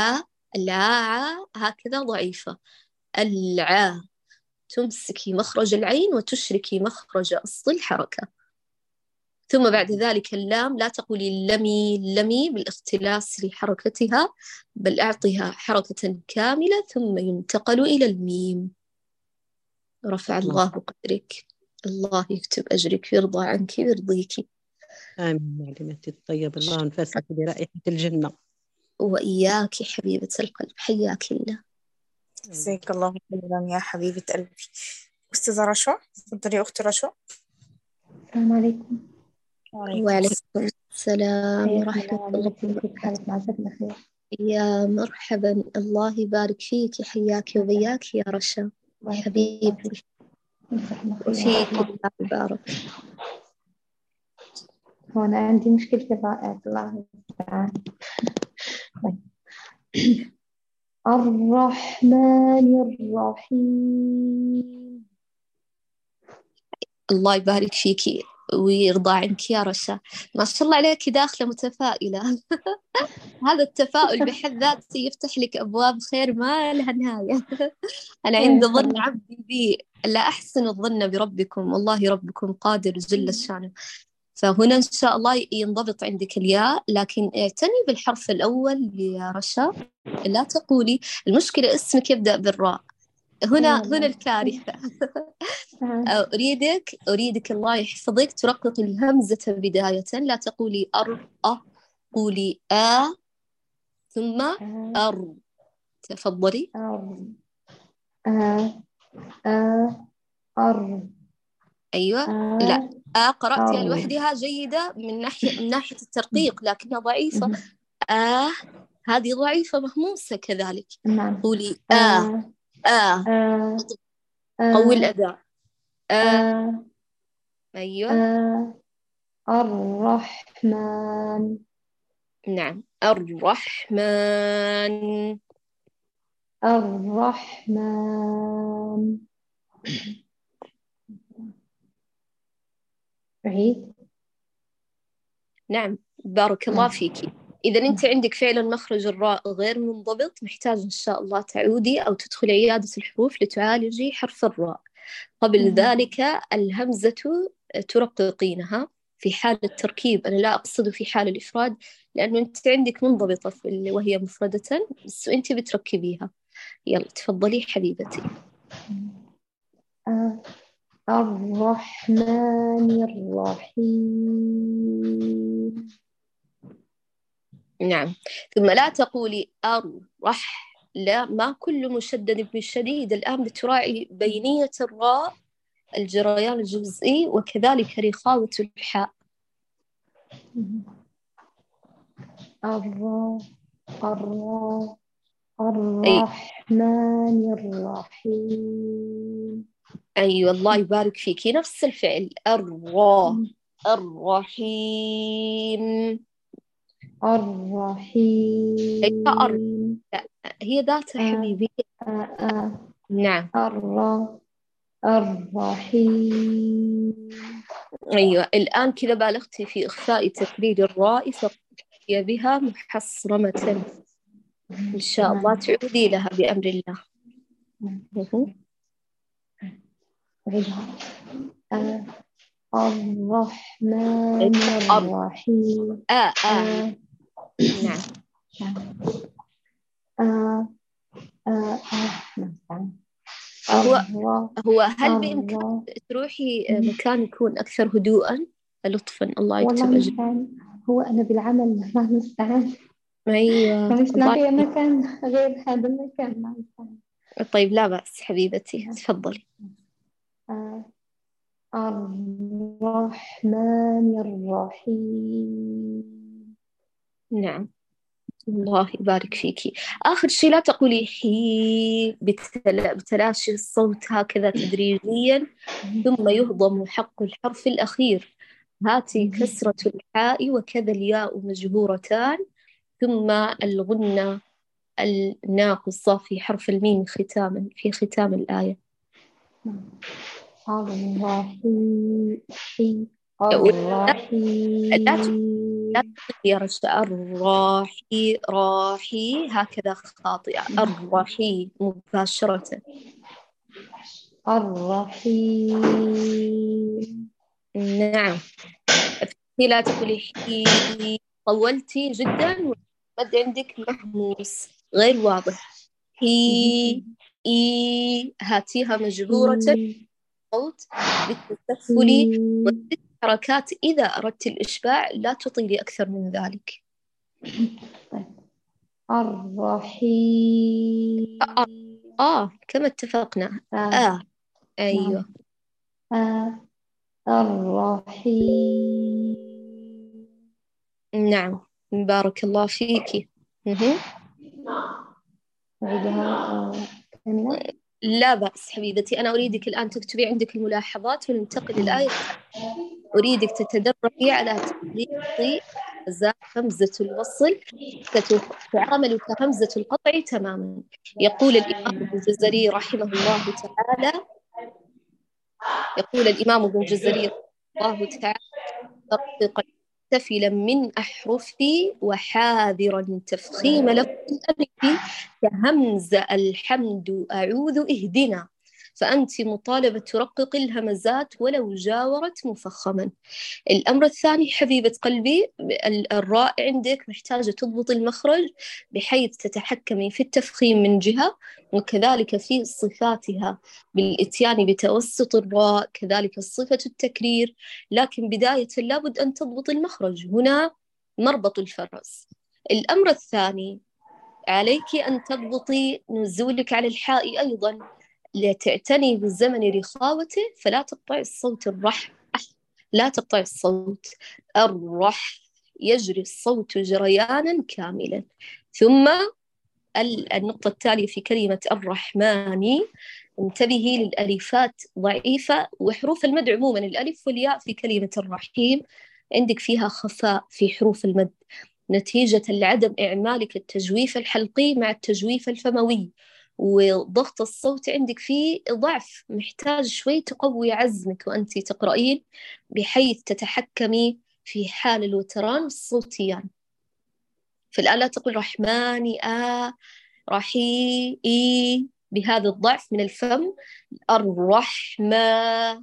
العاء هكذا ضعيفة. العاء تمسكي مخرج العين وتشركي مخرج أصل الحركة. ثم بعد ذلك اللام لا تقولي لمي بالاختلاس لحركتها، بل أعطيها حركة كاملة ثم ينتقل إلى الميم. رفع الله قدرك، الله يكتب أجرك ويرضى عنك ويرضيك. آمين معلمتي الطيب، الله أنفسك برائحة الجنة. وإياك حبيبة القلب، حياك الله. جزاك الله خيرا يا حبيبة قلبي. أستاذة رشا، تفضلي أختي رشا. السلام عليكم. وعليكم السلام ورحمة الله وبركاته. يا مرحبا، الله يبارك فيك، حياك وبياك يا رشا حبيبتي، وفيك الله يبارك. هو أنا عندي مشكلة في الرائع، الله المستعان. الرحمن الرحيم. الله يبارك فيك ويرضى عنك يا رشا، ما شاء الله عليك داخلة متفائلة. هذا التفاؤل بحد ذاته يفتح لك أبواب خير ما لها نهاية. أنا عند ظن عبدي بي، لا أحسن الظن بربكم، والله ربكم قادر جل شانه. فهنا إن شاء الله ينضبط عندك الياء، لكن اعتني بالحرف الأول يا رشا، لا تقولي المشكلة اسمك يبدأ بالراء، هنا الكارثة. أريدك الله يحفظك ترقق الهمزة بداية، لا تقولي قولي ثم تفضلي. أيوة. لا قرأتها لوحدها جيدة من ناحية الترقيق، لكنها ضعيفة. هذه ضعيفة مهموسة كذلك. قولي قوي الأداء. أيوة. الرحمن. نعم، الرحمن. عيد. نعم، بارك الله فيك. إذا أنت عندك فعلا مخرج الراء غير منضبط، محتاج إن شاء الله تعودي أو تدخلي عيادة الحروف لتعالجي حرف الراء. قبل ذلك الهمزة ترققينها في حال التركيب، أنا لا أقصد في حال الإفراد، لأنه أنت عندك منضبطة وهي مفردة، بس أنت بتركبيها. يلا تفضلي حبيبتي. الرحمن الرحيم. نعم. ثم لا تقولي لا، ما كل مشدد ابن الشديد. الآن بتراعي بينية الراء، الجريان الجزئي، وكذلك رخاوة الحاء. الرحمن الرحيم. أيوة الله يبارك فيكي، نفس الفعل الرحيم. الرحيم. هي ذاتها حبيبي. نعم. الرحيم. أيوة الآن كذا بالغتي في إخفاء تكرير الراء، فهي بها محصرمة إن شاء الله. تعودي لها بأمر الله. الرحمن الرحيم. نعم. هو هل بإمكانك تروحي مكان يكون أكثر هدوءا لطفا؟ الله يكتب أجرك. هو أنا بالعمل ما نستعان. أيوة مش لاقي مكان غير هذا المكان، ما نستعان. طيب لا بأس حبيبتي، تفضلي. الرحمن الرحيم. نعم الله يبارك فيكي. آخر شيء لا تقولي حي بتلاشي الصوت هكذا تدريجيا، ثم يهضم حق الحرف الأخير. هاتي كسرة الحاء وكذا الياء مجهورتان، ثم الغنة الناقصة في حرف الميم ختاما في ختام الآية. لا يا رشا راحي هكذا خاطئة. الرحي مباشرة. الرحيم. نعم. لا تقولي حي، طولتي جدا والمد عندك مهموس غير واضح. هي هاتيها مجهورة صوت بالتسفل والست حركات. إذا أردت الإشباع لا تطيلي أكثر من ذلك. الرحيم. كما اتفقنا. أيوة. الرحيم. نعم بارك الله فيكي. لا بأس حبيبتي، أنا أريدك الآن تكتبي عندك الملاحظات وننتقل للآية. أريدك تتدربي على تطبيق همزة الوصل، ستعامل كهمزة القطع تماما. يقول الإمام ابن الجزري رحمه الله تعالى، مستفلا من أحرفي وحاذرا تفخيم لفظ الألف كهمز الحمد أعوذ اهدنا، فأنت مطالبة ترقق الهمزات ولو جاورت مفخما. الأمر الثاني حبيبة قلبي، الراء عندك محتاجة تضبط المخرج بحيث تتحكمي في التفخيم من جهة، وكذلك في صفاتها بالإتيان بتوسط الراء، كذلك صفة التكرير. لكن بداية لابد أن تضبط المخرج، هنا مربط الفرس. الأمر الثاني عليك أن تضبطي نزولك على الحاء أيضا، لتعتني بالزمن رخاوته، فلا تقطع الصوت الرح، لا تقطع الصوت الرح، يجري الصوت جريانا كاملا. ثم النقطة التالية في كلمة الرحمن، انتبهي للألفات ضعيفة، وحروف المد عموما الألف والياء في كلمة الرحيم عندك فيها خفاء في حروف المد نتيجة لعدم إعمالك التجويف الحلقي مع التجويف الفموي، وضغط الصوت عندك فيه ضعف، محتاج شوي تقوي عزمك وأنت تقرأين بحيث تتحكمي في حال الوتران الصوتيان. فالآن لا تقول رحماني رحي بهذا الضعف من الفم. الرحمة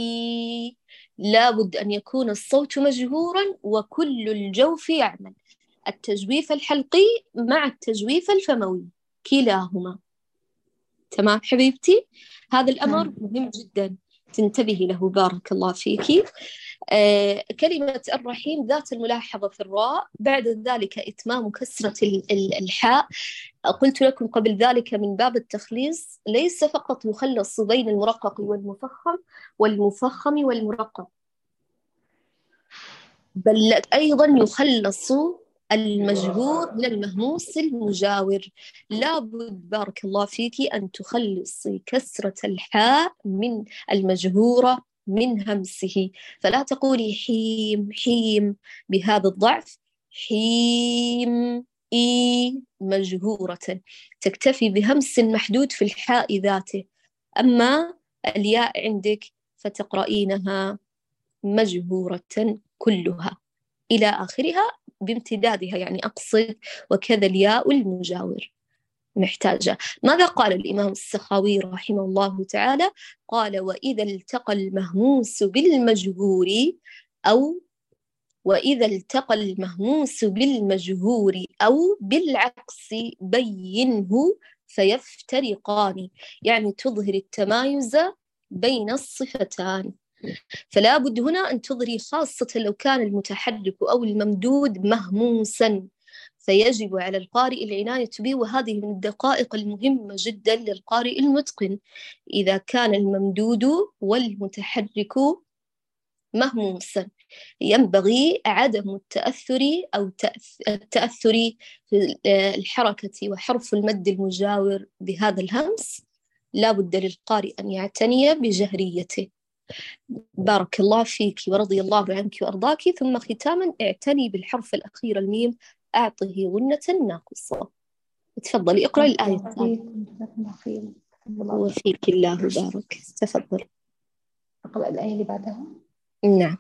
لابد أن يكون الصوت مجهورا وكل الجوف يعمل، التجويف الحلقي مع التجويف الفموي كلاهما. تمام حبيبتي؟ هذا الأمر مهم جدا تنتبهي له، بارك الله فيكي. كلمة الرحيم ذات الملاحظة في الراء، بعد ذلك إتمام كسرة الحاء. قلت لكم قبل ذلك من باب التخليص ليس فقط يخلص بين المرقق والمفخم والمرقق، بل أيضا يخلص المجهور من المهموس المجاور. لابد بارك الله فيك أن تخلصي كسرة الحاء من المجهورة من همسه، فلا تقولي حيم بهذا الضعف، حيم مجهورة، تكتفي بهمس محدود في الحاء ذاته. أما الياء عندك فتقرأينها مجهورة كلها إلى آخرها بامتدادها، يعني أقصد وكذا الياء المجاور محتاجة. ماذا قال الإمام السخاوي رحمه الله تعالى؟ قال: وإذا التقى المهموس بالمجهور، أو وإذا التقى المهموس بالمجهور أو بالعكس بينه فيفترقان، يعني تظهر التمايز بين الصفتان. فلا بد هنا أن تظهري، خاصة لو كان المتحرك أو الممدود مهموسا، فيجب على القارئ العناية به، وهذه من الدقائق المهمة جدا للقارئ المتقن. إذا كان الممدود والمتحرك مهموسا ينبغي عدم التأثر أو التأثر في الحركة وحرف المد المجاور بهذا الهمس. لا بد للقارئ أن يعتني بجهريته. بارك الله فيك ورضي الله عنك وأرضاك. ثم ختاما اعتني بالحرف الأخير الميم، أعطه غنة ناقصة. تفضلي اقرأ الآية الثانية. وفيك الله بارك. تفضل. أقرأ الآية اللي بعدها. نعم.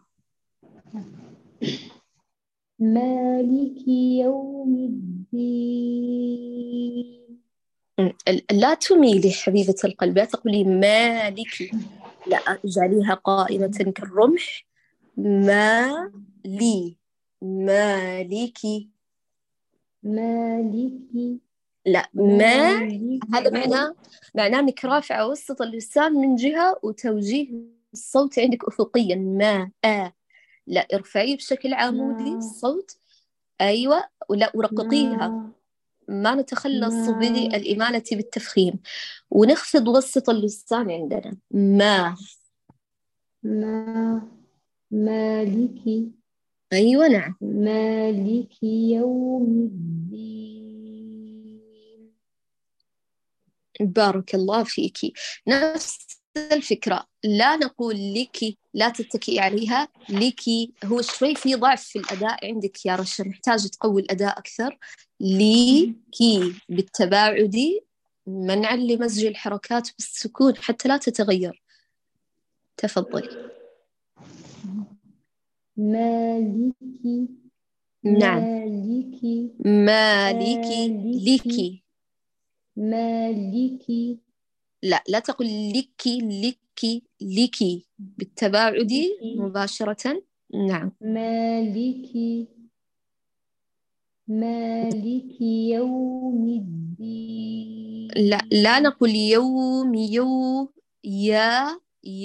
مالك يوم الدين. لا تميلي حبيبة القلب، لا تقولي مالك، لا، اجعليها قائمة كالرمح. مالي مالكي، لا ما، هذا معناه انك رافعة وسط اللسان من جهة وتوجيه الصوت عندك أفقيا. ما لا، ارفعيه بشكل عمودي الصوت. أيوة، ولا ورققيها، ما نتخلص بالإمالة بالتفخيم، ونخفض وسط اللسان عندنا. مالكي. أيوة نعم. مالك يوم الدين. بارك الله فيك. نفس الفكرة، لا نقول لك، لا تتكئي عليها لك، هو شوي في ضعف في الأداء عندك يا رشا، محتاجة تقوي الأداء أكثر. ليكي بالتباعد منعا لمزج الحركات بالسكون حتى لا تتغير. تفضلي. مالكي. نعم. مالكي. ليكي. مالكي. لا تقل ليكي بالتباعد مباشرة. نعم. مالكي يوم الدين. لا نقول يوم يا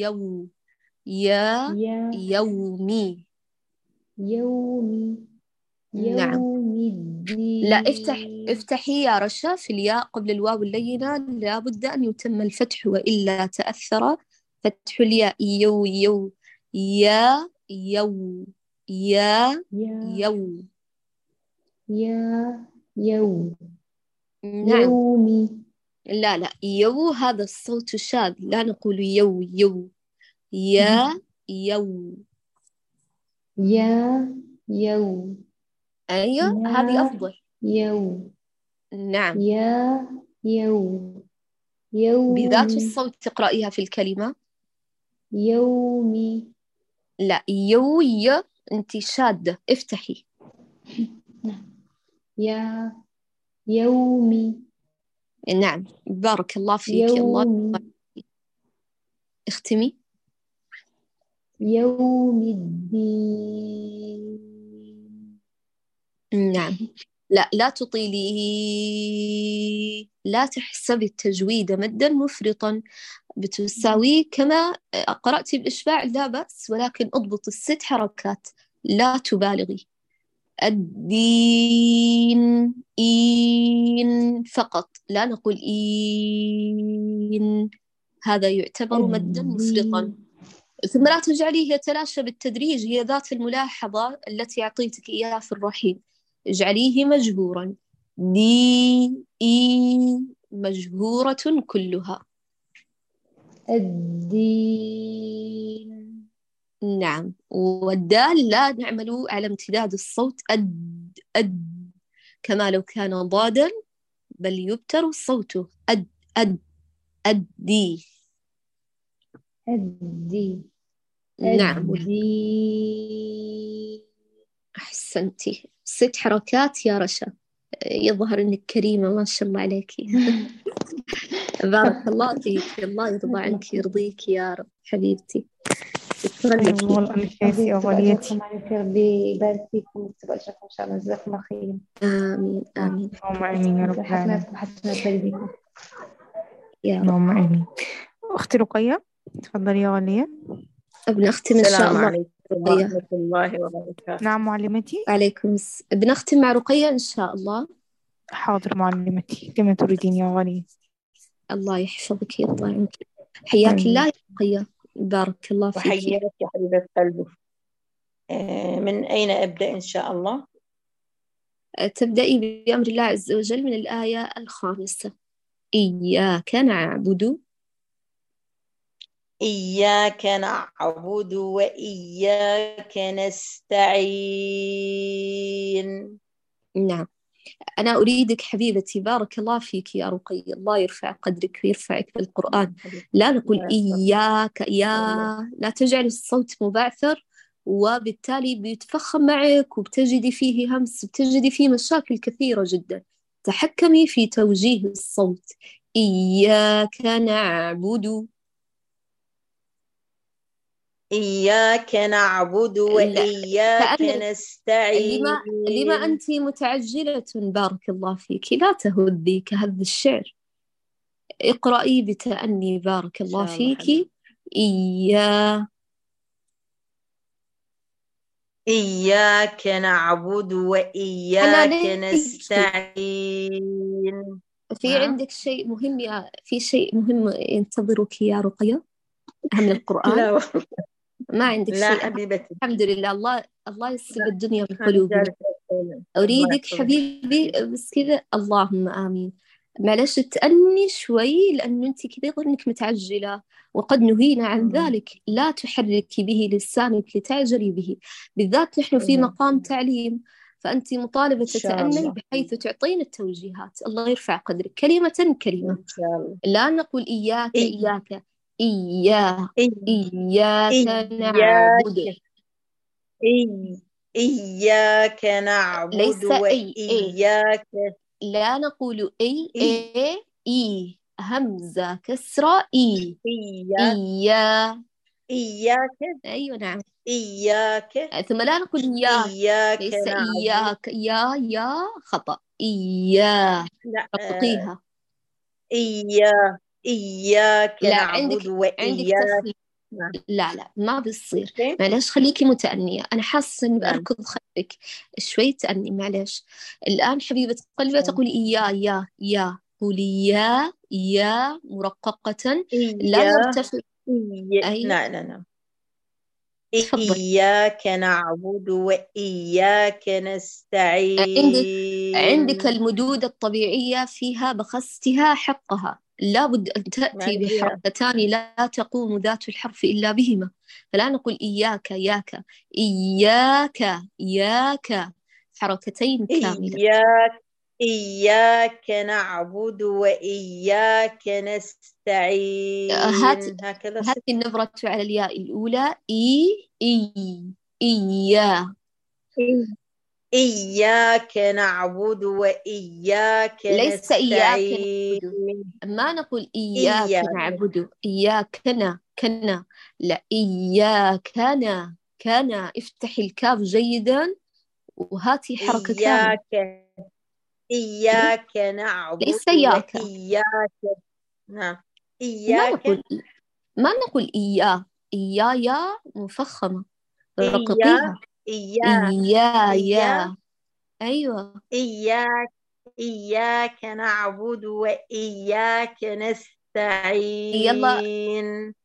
يومي. نعم. الدين. لا، افتحي يا رشا في الياء قبل الواو اللينة، لا بد أن يتم الفتح وإلا تأثر فتح الياء. يو يا يو نعم. يومي. لا يو هذا الصوت شاذ، لا نقول يو يا يو. أيوة، هذه أفضل. نعم. يومي. بذات الصوت تقرأيها في الكلمة. يومي. لا أنت شادة، افتحي. يا يومي نعم، بارك الله فيك. الله يومي اختمي. يوم الدين. نعم، لا تطيلي، لا تحسبي التجويد مدا مفرطا، بتساويه كما قرأتي بإشباع لا بأس، ولكن اضبط الست حركات، لا تبالغي. الدين، إين فقط، لا نقول إين، هذا يعتبر مدا مفرطا. الدين ثم لا تجعليه يتلاشى بالتدريج، هي ذات الملاحظة التي أعطيتك إياها في الرحيل. اجعليه مجهورا، دي إي مجهورة كلها. الدين نعم، والدال لا نعمل على امتداد الصوت أد كما لو كان ضادا، بل يبتر صوته أد أد أدي. الدين نعم، الدين. أحسنتي، 6 حركات يا رشا. يظهر إنك كريمة، ما شاء الله عليك. بارك الله فيك، الله يرضى عنك يرضيك يا رب حبيبتي. شكرا أيوة لك. والله الأنفاس يا ربي يكتب غاليتي. أجركم على خير، ربي يبارك فيكم ويكتب أجركم إن شاء الله. جزاكم الله خير. آمين آمين اللهم آمين يا رب العالمين. حسناتكم حسنات والديكم. يا رب. اللهم آمين. أختي رقية تفضلي يا غالية. بنختم إن شاء السلام الله عليكم رقية. ورحمة الله وبركاته. نعم معلمتي. بنختم مع رقية إن شاء الله. حاضر معلمتي، كما تريدين يا غالية. الله يحفظك يرضى عنك. حياك الله يا رقية، بارك الله فيك. وحياك يا حبيبة قلبي. من أين أبدأ إن شاء الله؟ تبدأي بأمر الله عز وجل من الآية 5. إياك نعبد. إياك نعبد وإياك نستعين. نعم، أنا أريدك حبيبتي، بارك الله فيك يا رقية، الله يرفع قدرك ويرفعك بالقرآن. لا نقول إياك لا تجعل الصوت مبعثر، وبالتالي بيتفخم معك وبتجدي فيه همس، بتجدي فيه مشاكل كثيرة جدا. تحكمي في توجيه الصوت. إياك نعبد. إياك نعبد وإياك نستعين. لما أنت متعجلة؟ بارك الله فيك، لا تهذي كهذ الشعر. اقرأي بتأني، بارك الله فيك. إياك نعبد وإياك نستعين. في عندك شيء مهم في شيء مهم ينتظرك يا رقية أهم من القرآن؟ لا ما عندك لا شيء حبيبتي. الحمد لله. الله يسلم الدنيا بقلوبنا. أريدك حبيبي بس كذا، اللهم آمين. معلش تأني شوي، لأنه أنت كذا يظهر أنك متعجلة، وقد نهينا عن ذلك. لا تحركي به لسانك لتعجلي به، بالذات نحن في مقام تعليم، فأنت مطالبة تتأني بحيث تعطين التوجيهات. الله يرفع قدرك، كلمة كلمة. إن شاء الله. لا نقول إياك إياك إياك نعبد. إياك نعبد ليس وإياك. لا نقول إي همزة كسرة إي. إياك. أيوة نعم. إياك. ثم لا نقول إياك، ليس إياك يا خطأ. رققيها. إياك لا نعبد وإياك. لا ما بيصير. معلش خليكي متأنية، أنا حاسة إني بأركض خلفك شوي. تأني معلش. الآن حبيبة قلبي تقولي يا قولي يا مرققة، لا يرتفع. لا إياك نعبد وإياك نستعين. عندك المدود الطبيعية فيها بخستها حقها، لابد أن تأتي بحركتان لا تقوم ذات الحرف إلا بهما. فلا نقول إياك ياك حركتين كاملة. إياك نعبد وإياك نستعين. هذه النبرة على الياء الأولى إيا. إياك نعبد وإياك ليس إياك نستعين. نعبد، ما نقول إياك نعبد، إياكنا كنا، لا إياكنا كنا. افتحي الكاف جيدا وهاتي حركة كاملة. إياك نعبد ليس إياك. وإياك. نعم. ما إياك. نقول إياه، إيايا مفخمة، إيا رققيها. إيا إيايا. أيوة. إياك نعبد وإياك نستعين. يلا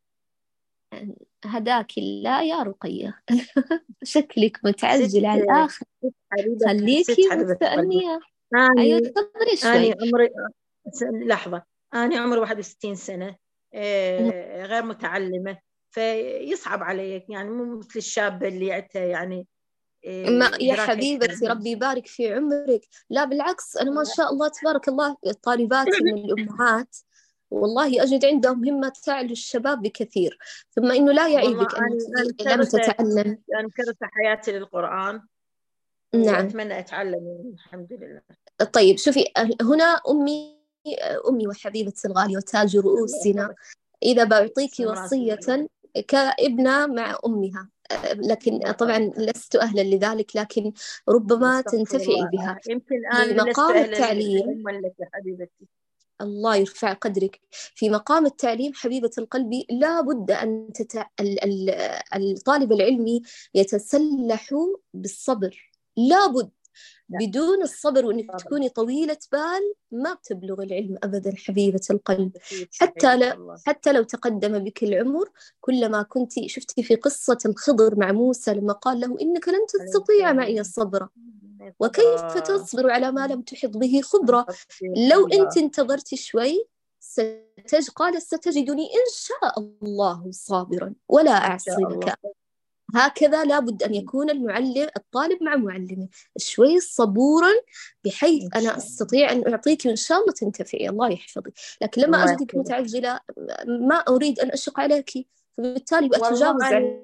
هداك الله يا رقية. شكلك متعجلة على الآخر، خليكي مستأنية. أيوة تفضلي شوي. أنا عمري لحظة، أنا عمري 61 سنة، غير متعلمة، فيصعب عليك يعني، مو مثل الشابة اللي عندها يعني ما يا إدراك حبيبتي أكثر. ربي يبارك في عمرك. لا بالعكس، أنا ما شاء الله تبارك الله طالباتي من الأمهات والله أجد عندهم همة تعلو الشباب بكثير، ثم إنه لا يعيبك أنك لم تتعلم. أنا مكرسة حياتي للقرآن. نعم. وأتمنى أتعلم الحمد لله. طيب شوفي، هنا أمي وحبيبتي الغالية وتاج رؤوسنا، إذا بعطيك وصية كابنة مع أمها، لكن طبعا لست أهلا لذلك، لكن ربما تنتفعي بها. يمكن في أنا لست مقام أهلا التعليم، لك يا حبيبتي. الله يرفع قدرك. في مقام التعليم حبيبة القلب لا بد أن الطالب العلمي يتسلح بالصبر، لا بد. بدون الصبر وإنك تكوني طويلة بال ما بتبلغ العلم أبدا حبيبة القلب. حتى لو تقدم بك العمر، كلما كنت شفتي في قصة الخضر مع موسى لما قال له إنك لن تستطيع معي الصبر، وكيف تصبر على ما لم تحط به خبرة. لو أنت انتظرت شوي قال ستجدني إن شاء الله صابرا ولا أعصي لك. هكذا لابد أن يكون الطالب مع معلمه شوي صبورا، بحيث أنا أستطيع أن أعطيك وإن شاء الله تنتفعي، الله يحفظك. لكن لما أجدك متعجلة ما أريد أن أشق عليك، فبالتالي أتجاوز عن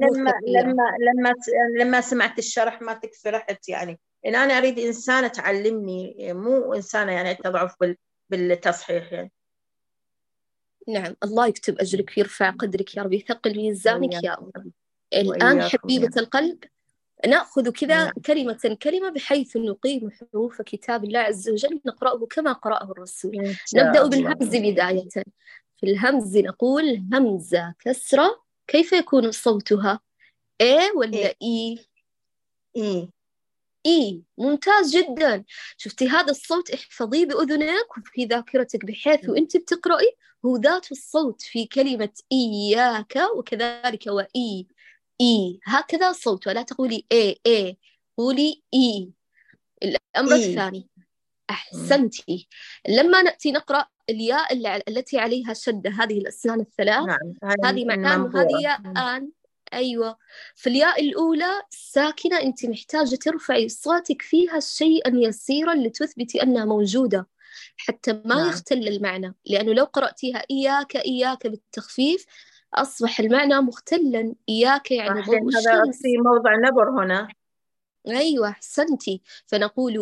لما سمعت الشرح ما فرحت يعني، إن أنا أريد إنسانة تعلمني، مو إنسانة يعني تضعف بالتصحيح يعني. نعم، الله يكتب أجرك ويرفع قدرك يا رب، يثقل ميزانك يا أم. الآن حبيبة القلب نأخذ كذا كلمة كلمة بحيث نقيم حروف كتاب الله عز وجل، نقرأه كما قرأه الرسول. نبدأ بالهمز بداية. في الهمز نقول همزة كسرة، كيف يكون صوتها؟ إيه ولا إي؟ إي، ممتاز جدا. شفتي هذا الصوت احفظيه بأذنك وفي ذاكرتك، بحيث وإنت بتقرأي هو ذات الصوت في كلمة إياك، وكذلك وإي. إي هكذا الصوت، ولا تقولي إيه، قولي إي. الأمر الثاني، أحسنتي، لما نأتي نقرأ الياء التي عليها شدة، هذه الأسنان الثلاث، هذه معناه أنه هذه ياء آن. أيوة، في الياء الأولى ساكنة، أنت محتاجة ترفعي صوتك فيها شيئا يسيرا لتثبتي أنها موجودة حتى ما يختل المعنى، لأنه لو قرأتيها إياك بالتخفيف أصبح المعنى مختلا. إياك يعني ضوء الشمس، في موضع نبر هنا. أيوة أحسنتي. فنقول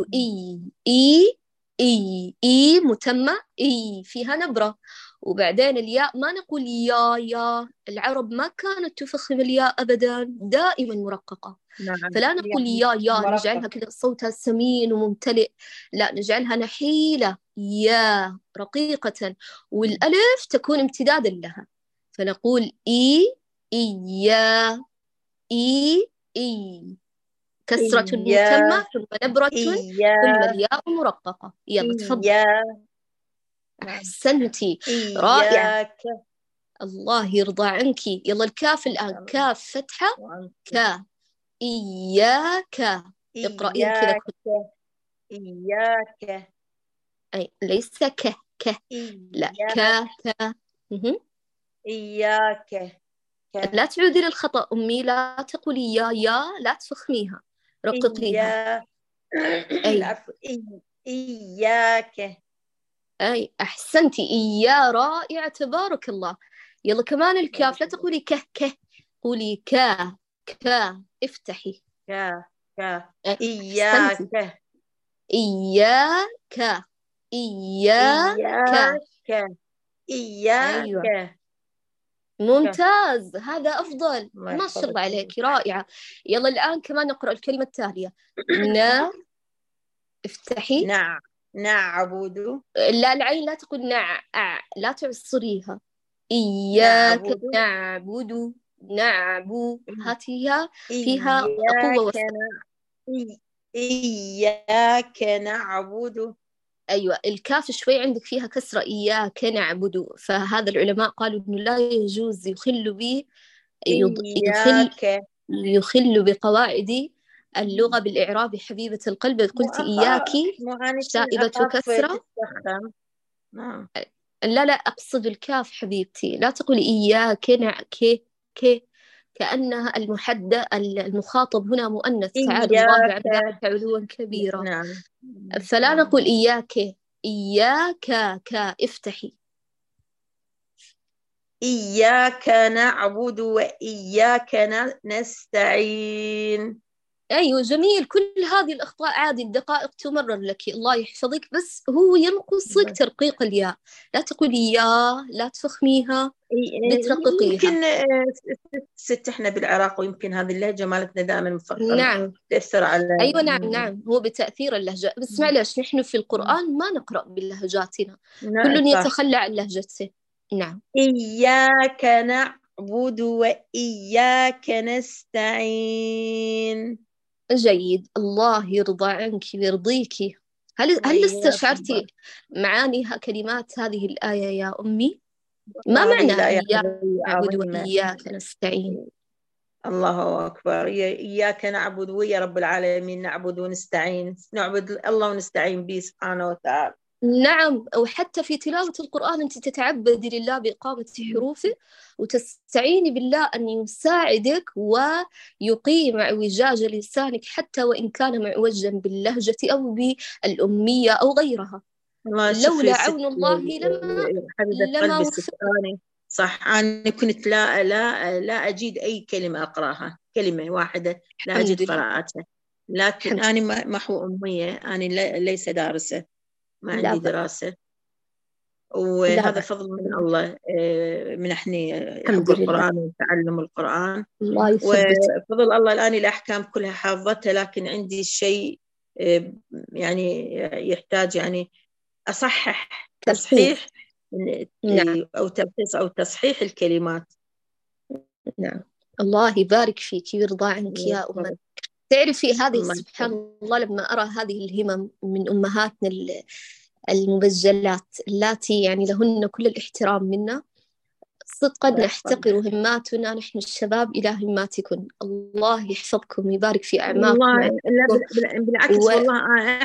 إي متمة، إي فيها نبرة. وبعدين الياء ما نقول يا، العرب ما كانت تفخم الياء أبدا، دائما مرققة. فلا نقول يا نجعلها كذا صوتها سمين وممتلئ، لا نجعلها نحيلة يا رقيقة، والألف تكون امتدادا لها. فنقول إيا إي كسرة متمة ثم نبرة ثم الياء مرققة. يلا تفضل. أحسنتي، رائعة، الله يرضى عنك. يلا الكاف الآن، كاف فتحة كا، إياك، اقرأيها كذا. إياك، أي ليس ك لا كا. إياك. لا تعودي للخطأ أمي، لا تقولي يا، لا تفخميها، رققيها. إياك. أي أحسنتي، إيا، رائعة تبارك الله. يلا كمان الكاف، لا تقولي كه، قولي كا، افتحي. استنتي. إياك إياك إياك إياك أيوة ممتاز، هذا أفضل، الله ما شاء يحفظك. الله عليك، رائعة. يلا الآن كمان نقرأ الكلمة التالية. نا، افتحي. نعبد. لا، العين لا تقول لا تعصريها. إياك نعبد. هاتيها فيها قوة إياك نعبد. أيوة، الكاف شوي عندك فيها كسرة، إياك نعبد، فهذا العلماء قالوا إنه لا يجوز يخل بقواعد اللغة بالإعراب. حبيبة القلب، قلت إياكي شائبة كسرة. نعم. لا أقصد الكاف حبيبتي، لا تقولي إياك كأنها المخاطب هنا مؤنث، تعالى الله عن ذلك علوا كبيرا. نعم. فلا نقول إياك افتحي. إياك نعبد وإياك نستعين. أيوة جميل، كل هذه الأخطاء عادي، الدقائق تمرر لك، الله يحفظك، بس هو ينقصك ترقيق الياء، لا تقولي لا تفخميها، بترققيها. يمكن ست احنا بالعراق، ويمكن هذه اللهجة مالتنا دائما مفخمة. نعم تأثر على أيوة نعم هو بتأثير اللهجة، بس معلش نحن في القرآن ما نقرأ بلهجاتنا، كل يتخلى عن لهجته. نعم. إياك نعبد وإياك نستعين. جيد، الله يرضى عنك ويرضيكي. هل استشعرتي معاني كلمات هذه الآية يا أمي؟ ما معنى إياك نعبد وإياك نستعين؟ الله أكبر. إياك نعبد ويا رب العالمين، نعبد ونستعين، نعبد الله ونستعين به سبحانه وتعالى. نعم، وحتى في تلاوة القرآن أنت تتعبدي لله بإقامة حروفه، وتستعيني بالله أن يساعدك ويقيم اعوجاج لسانك حتى وإن كان معوجا باللهجة أو بالأمية أو غيرها. لولا عون الله لما وفقني. صح، أنا كنت لا أجيد أي كلمة أقرأها، كلمة واحدة لا أجيد قراءتها، لكن أنا محو أمية، أنا ليس دارسة، ما عندي دراسة، وهذا فضل من الله منحني حب القرآن وتعلم القرآن، وفضل الله. الآن الأحكام كلها حافظتها، لكن عندي شيء يعني يحتاج يعني أصحح تصحيح أو تلخيص أو تصحيح الكلمات. نعم، الله يبارك فيك ويرضى عنك يا أمي. تعرفي هذه سبحان الله، لما أرى هذه الهمم من أمهاتنا المبجلات اللاتي يعني لهن كل الاحترام منا، صدقا نحتقر هماتنا نحن الشباب إلى هماتكم. الله يحفظكم ويبارك في أعماركم. بالعكس والله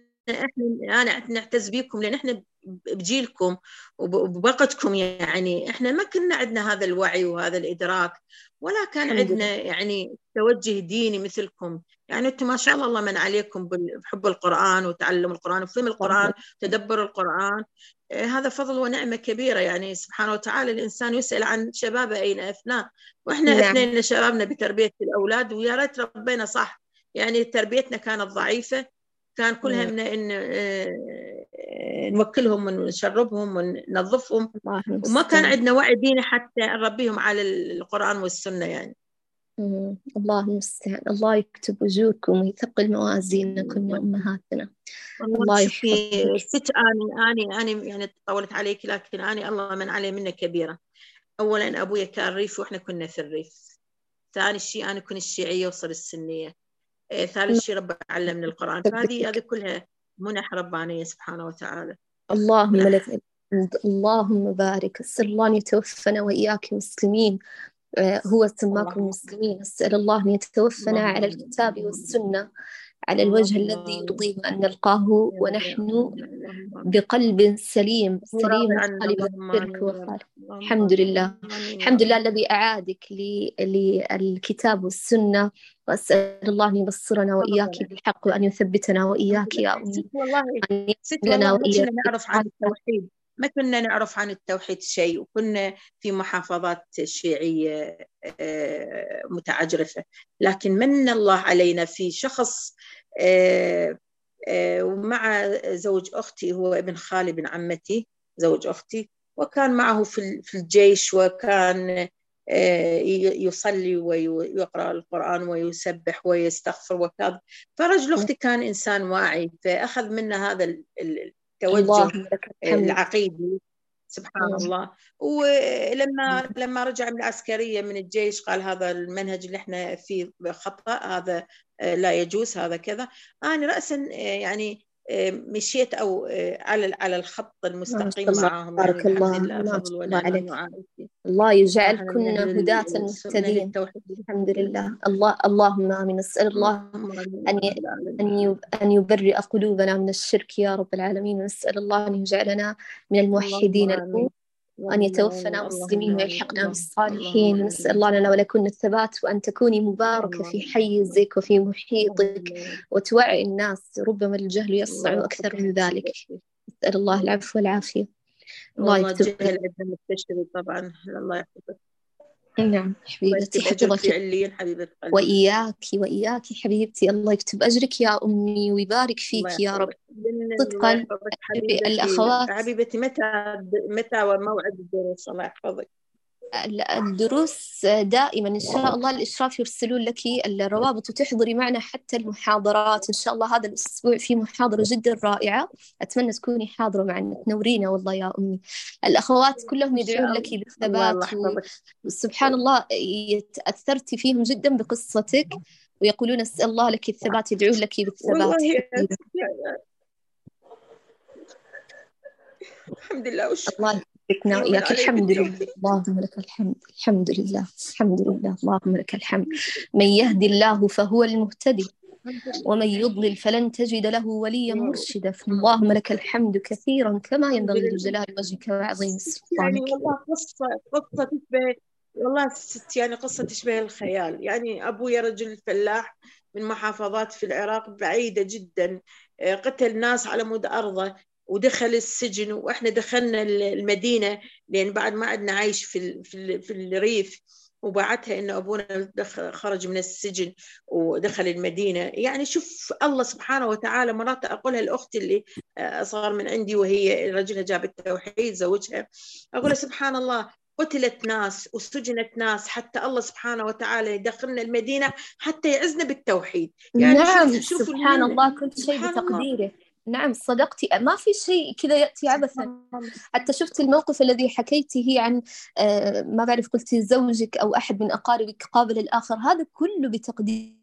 أنا نعتز بكم، لأن إحنا بجيلكم وبوقتكم، يعني إحنا ما كنا عندنا هذا الوعي وهذا الإدراك، ولا كان عندنا يعني توجه ديني مثلكم. يعني أنتم ما شاء الله من عليكم بحب القرآن وتعلم القرآن وفهم القرآن وتدبر القرآن. هذا فضل ونعمة كبيرة، يعني سبحانه وتعالى. الإنسان يسأل عن شبابه أين أفناه، وإحنا أثنين شبابنا بتربية الأولاد، ويا ريت ربنا صح، يعني تربيتنا كانت ضعيفة، كان كلها من إن نوكلهم ونشربهم وننظفهم، وما كان عندنا وعي ديني حتى نربيهم على القرآن والسنة يعني. الله المستعان، الله يكتب أجوركم ويثقل موازينكم يا أمهاتنا. الله يحفظك. ست أنا يعني طولت عليك، لكن أنا الله من علي منه كبيرة. أولا أبويا كان ريف وإحنا كنا في الريف. ثاني شيء أنا كنت الشيعية وصل السنية. ثالث شيء رب علمنا القرآن. فهذه كلها منح ربانية سبحانه وتعالى. اللهم لك اللهم بارك. أسأل الله أن يتوفنا وإياك مسلمين. هو سماكم مسلمين. أسأل الله أن يتوفنا على الكتاب والسنة على الوجه الذي يرضيه، أن نلقاه ونحن بقلب سليم خالي من الشرك والخالق. الحمد لله، الحمد لله الذي أعادك للكتاب والسنة، وأسأل الله أن يبصرنا وإياك بالحق وأن يثبتنا وإياك يا أمي. والله ست والله نعرف عن التوحيد، ما كنا نعرف عن التوحيد شيء، وكنا في محافظات شيعية متعجرفة، لكن من الله علينا في شخص ومع زوج أختي، هو ابن خالي بن عمتي زوج أختي، وكان معه في الجيش، وكان يصلي ويقرأ القرآن ويسبح ويستغفر وكذا. فرجل أختي كان إنسان واعي، فأخذ منا هذا التوجه اللهم لك الحمد. العقيدي، سبحان الله. ولما رجع من العسكرية من الجيش قال هذا المنهج اللي احنا فيه خطأ، هذا لا يجوز، هذا كذا. أنا رأسا يعني مشيت أو على الخط المستقيم معهم، بارك يعني الله، بحمد الله ما فضل شاء الله ونعمة عليك. وعافية. الله يجعلكن من أهل هداة السنة المهتدين. للتوحيد. الحمد لله. اللهم آمين. نسأل الله اللهم آمين أن يا رب العالمين. أن يبرئ قلوبنا من الشرك يا رب العالمين، ونسأل الله أن يجعلنا من اللهم الموحدين له، آمين. وأن يتوفنا اللهم مسلمين آمين. ويلحقنا اللهم بالصالحين. آمين. ونسأل الله لنا ولكن الثبات، وأن تكوني مباركة في حيزك وفي محيطك، وتوعي الناس، ربما الجهل يصنع أكثر من ذلك. نسأل الله العفو والعافية. الله والله يكتب. الجهل عندنا مستشري طبعا. الله يحفظك. نعم الله حبيبتي، يكتب أجر في حفظك عليين حبيبة قلبي. وإياك حبيبتي. الله يكتب أجرك يا أمي ويبارك الله فيك يا رب. يحفظك. الله صدقا يحفظك حبيبتي. الأخوات، حبيبتي متى موعد الدروس؟ الله يحفظك. الدروس دائما إن شاء الله الإشراف يرسلون لك الروابط، وتحضري معنا حتى المحاضرات. إن شاء الله هذا الأسبوع في محاضرة جدا رائعة، أتمنى تكوني حاضرة معنا، تنورينا والله يا أمي. الأخوات كلهم يدعون لك الله بالثبات، يحفظك. وسبحان الله تأثرتي فيهم جدا بقصتك، ويقولون أسأل الله لك الثبات، يدعون لك بالثبات. والله الحمد لله والشكر. الله يثبتنا وإياك. الحمد لله. اللهم لك الحمد. الحمد لله. الحمد لله. اللهم لك الحمد. من يهدي الله فهو المهتدي، ومن يضلل فلن تجد له وليا مرشدا. اللهم لك الحمد كثيرا كما ينبغي لجلال وجهك وعظيم يعني سلطانك. والله قصة تشبه، والله ست يعني قصة تشبه الخيال. يعني أبويا رجل فلاح من محافظات في العراق بعيدة جدا، قتل ناس على مود أرضه ودخل السجن، وإحنا دخلنا المدينة لأن بعد ما عدنا عايش في الريف، وبعتها إنه أبونا خرج من السجن ودخل المدينة. يعني شوف الله سبحانه وتعالى. مرات أقولها لأختي اللي أصغر من عندي، وهي رجلها جاب التوحيد زوجها، أقولها سبحان الله، قتلت ناس وسجنت ناس حتى الله سبحانه وتعالى يدخلنا المدينة حتى يعزنا بالتوحيد. يعني نعم شوف سبحان الله، كل شيء بتقديره. نعم صدقتي، ما في شيء كذا يأتي عبثا. حتى شفت الموقف الذي حكيته عن ما بعرف قلتي زوجك أو أحد من أقاربك قابل الآخر، هذا كله بتقدير.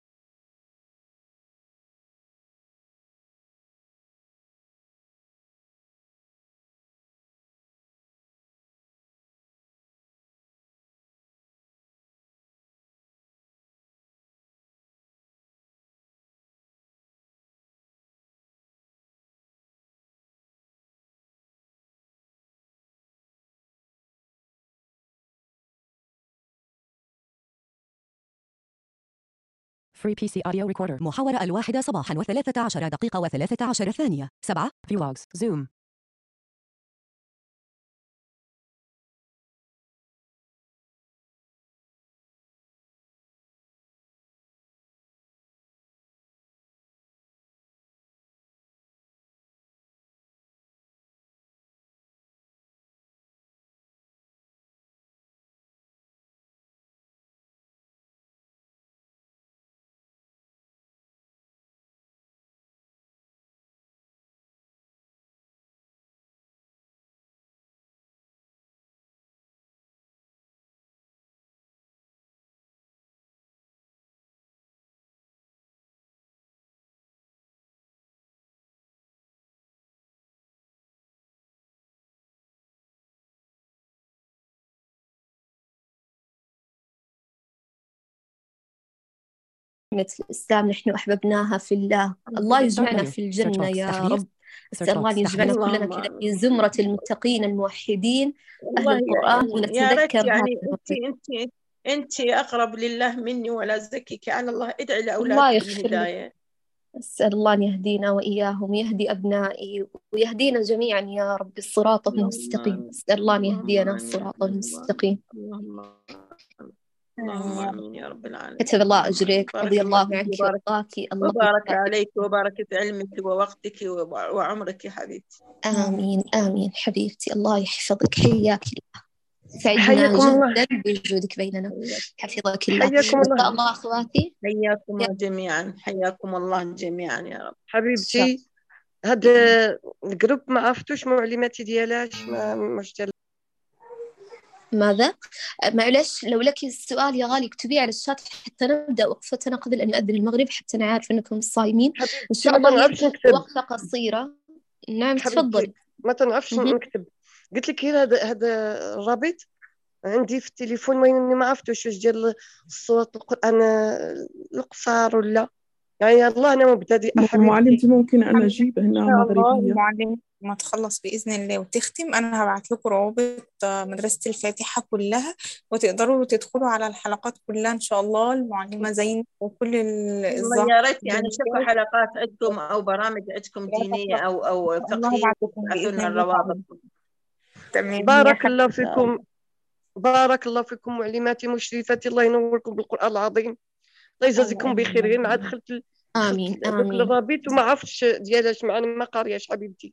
Free PC audio recorder. محاورة 1 صباحا و13 دقيقة و13 ثانية. 7 Vlogs Zoom. مثل الإسلام نحن أحببناها في الله. الله يجمعنا في الجنة يا رب. أسأل الله أن يجمعنا كلنا كذا في زمرة المتقين الموحدين أهل القرآن، يا ريت ونتذكر يعني هذا. أنت أقرب لله مني ولا زكي، كأن الله ادعي الله لأولادك يخليك. بالهداية. أسأل الله أن يهدينا وإياهم، يهدي أبنائي ويهدينا جميعا يا رب الصراط المستقيم. أسأل الله أن يهدينا الصراط المستقيم. اللهم آمين يا رب العالمين. كتب الله أجرك، رضي الله عنك وأرضاك. الله وبارك عليك وبارك علمك ووقتك وعمرك يا حبيبتي. آمين آمين حبيبتي، الله يحفظك. حياك الله، سعدنا جدا بوجودك بيننا. حفظك الله. حياكم الله. إن شاء الله أخواتي، حياكم جميعا، حياكم الله جميعا يا رب. حبيبتي هذا الجروب ما عرفتوش معلوماتي ديالاش مش ماذا؟ معلش لو لك السؤال يا غالي اكتبيه على الشات حتى نبدأ وقفتنا قبل أن يؤذن المغرب، حتى أنا عارف أنكم صايمين. إن شاء الله هي وقفة قصيرة. نعم تفضل. ما تنعرفش نكتب. قلت لك هذا الرابط عندي في التليفون، وين ما عرفتوش واش ديال الصوت القرآن القصار ولا يعني. الله أنا مبتدئ. معلمتي ممكن أنا أجيب هنا مغربية. معلم ما تخلص بإذن الله وتختم أنا هبعت لكم روابط مدرسة الفاتحة كلها، وتقدروا تدخلوا على الحلقات كلها إن شاء الله. المعلمة زين وكل يا ريت يعني شوفوا حلقات عندكم أو برامج عندكم دينية أو فقهية، أعطونا الروابط. بارك الله فيكم، بارك الله فيكم معلماتي مشرفاتي، الله ينوركم بالقرآن العظيم، الله يجازيكم بخير. غير مع دخلت آمين آمين الرابط وما عرفتش ديالاش معنا ما قارياش حبيبتي.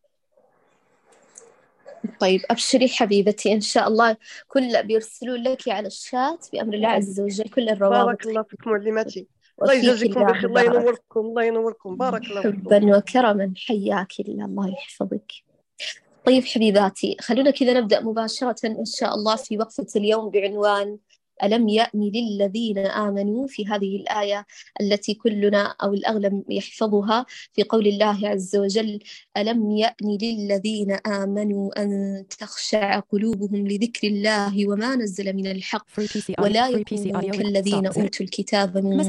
طيب أبشري حبيبتي، إن شاء الله كل بيرسلوا لك على الشات بأمر الله عز وجل كل الروابط. بارك الله فيكم معلماتي، الله يجازيكم بخير، الله ينوركم، الله ينوركم. بارك الله فيكم. حبا وكرما، حياك الله، الله يحفظك. طيب حبيباتي خلونا كذا نبدأ مباشرة إن شاء الله في وقفة اليوم بعنوان ألم يأن للذين آمنوا، في هذه الآية التي كلنا أو الأغلب يحفظها في قول الله عز وجل: ألم يأن للذين آمنوا أن تخشع قلوبهم لذكر الله وما نزل من الحق ولا يكونوا كالذين أوتوا الكتاب من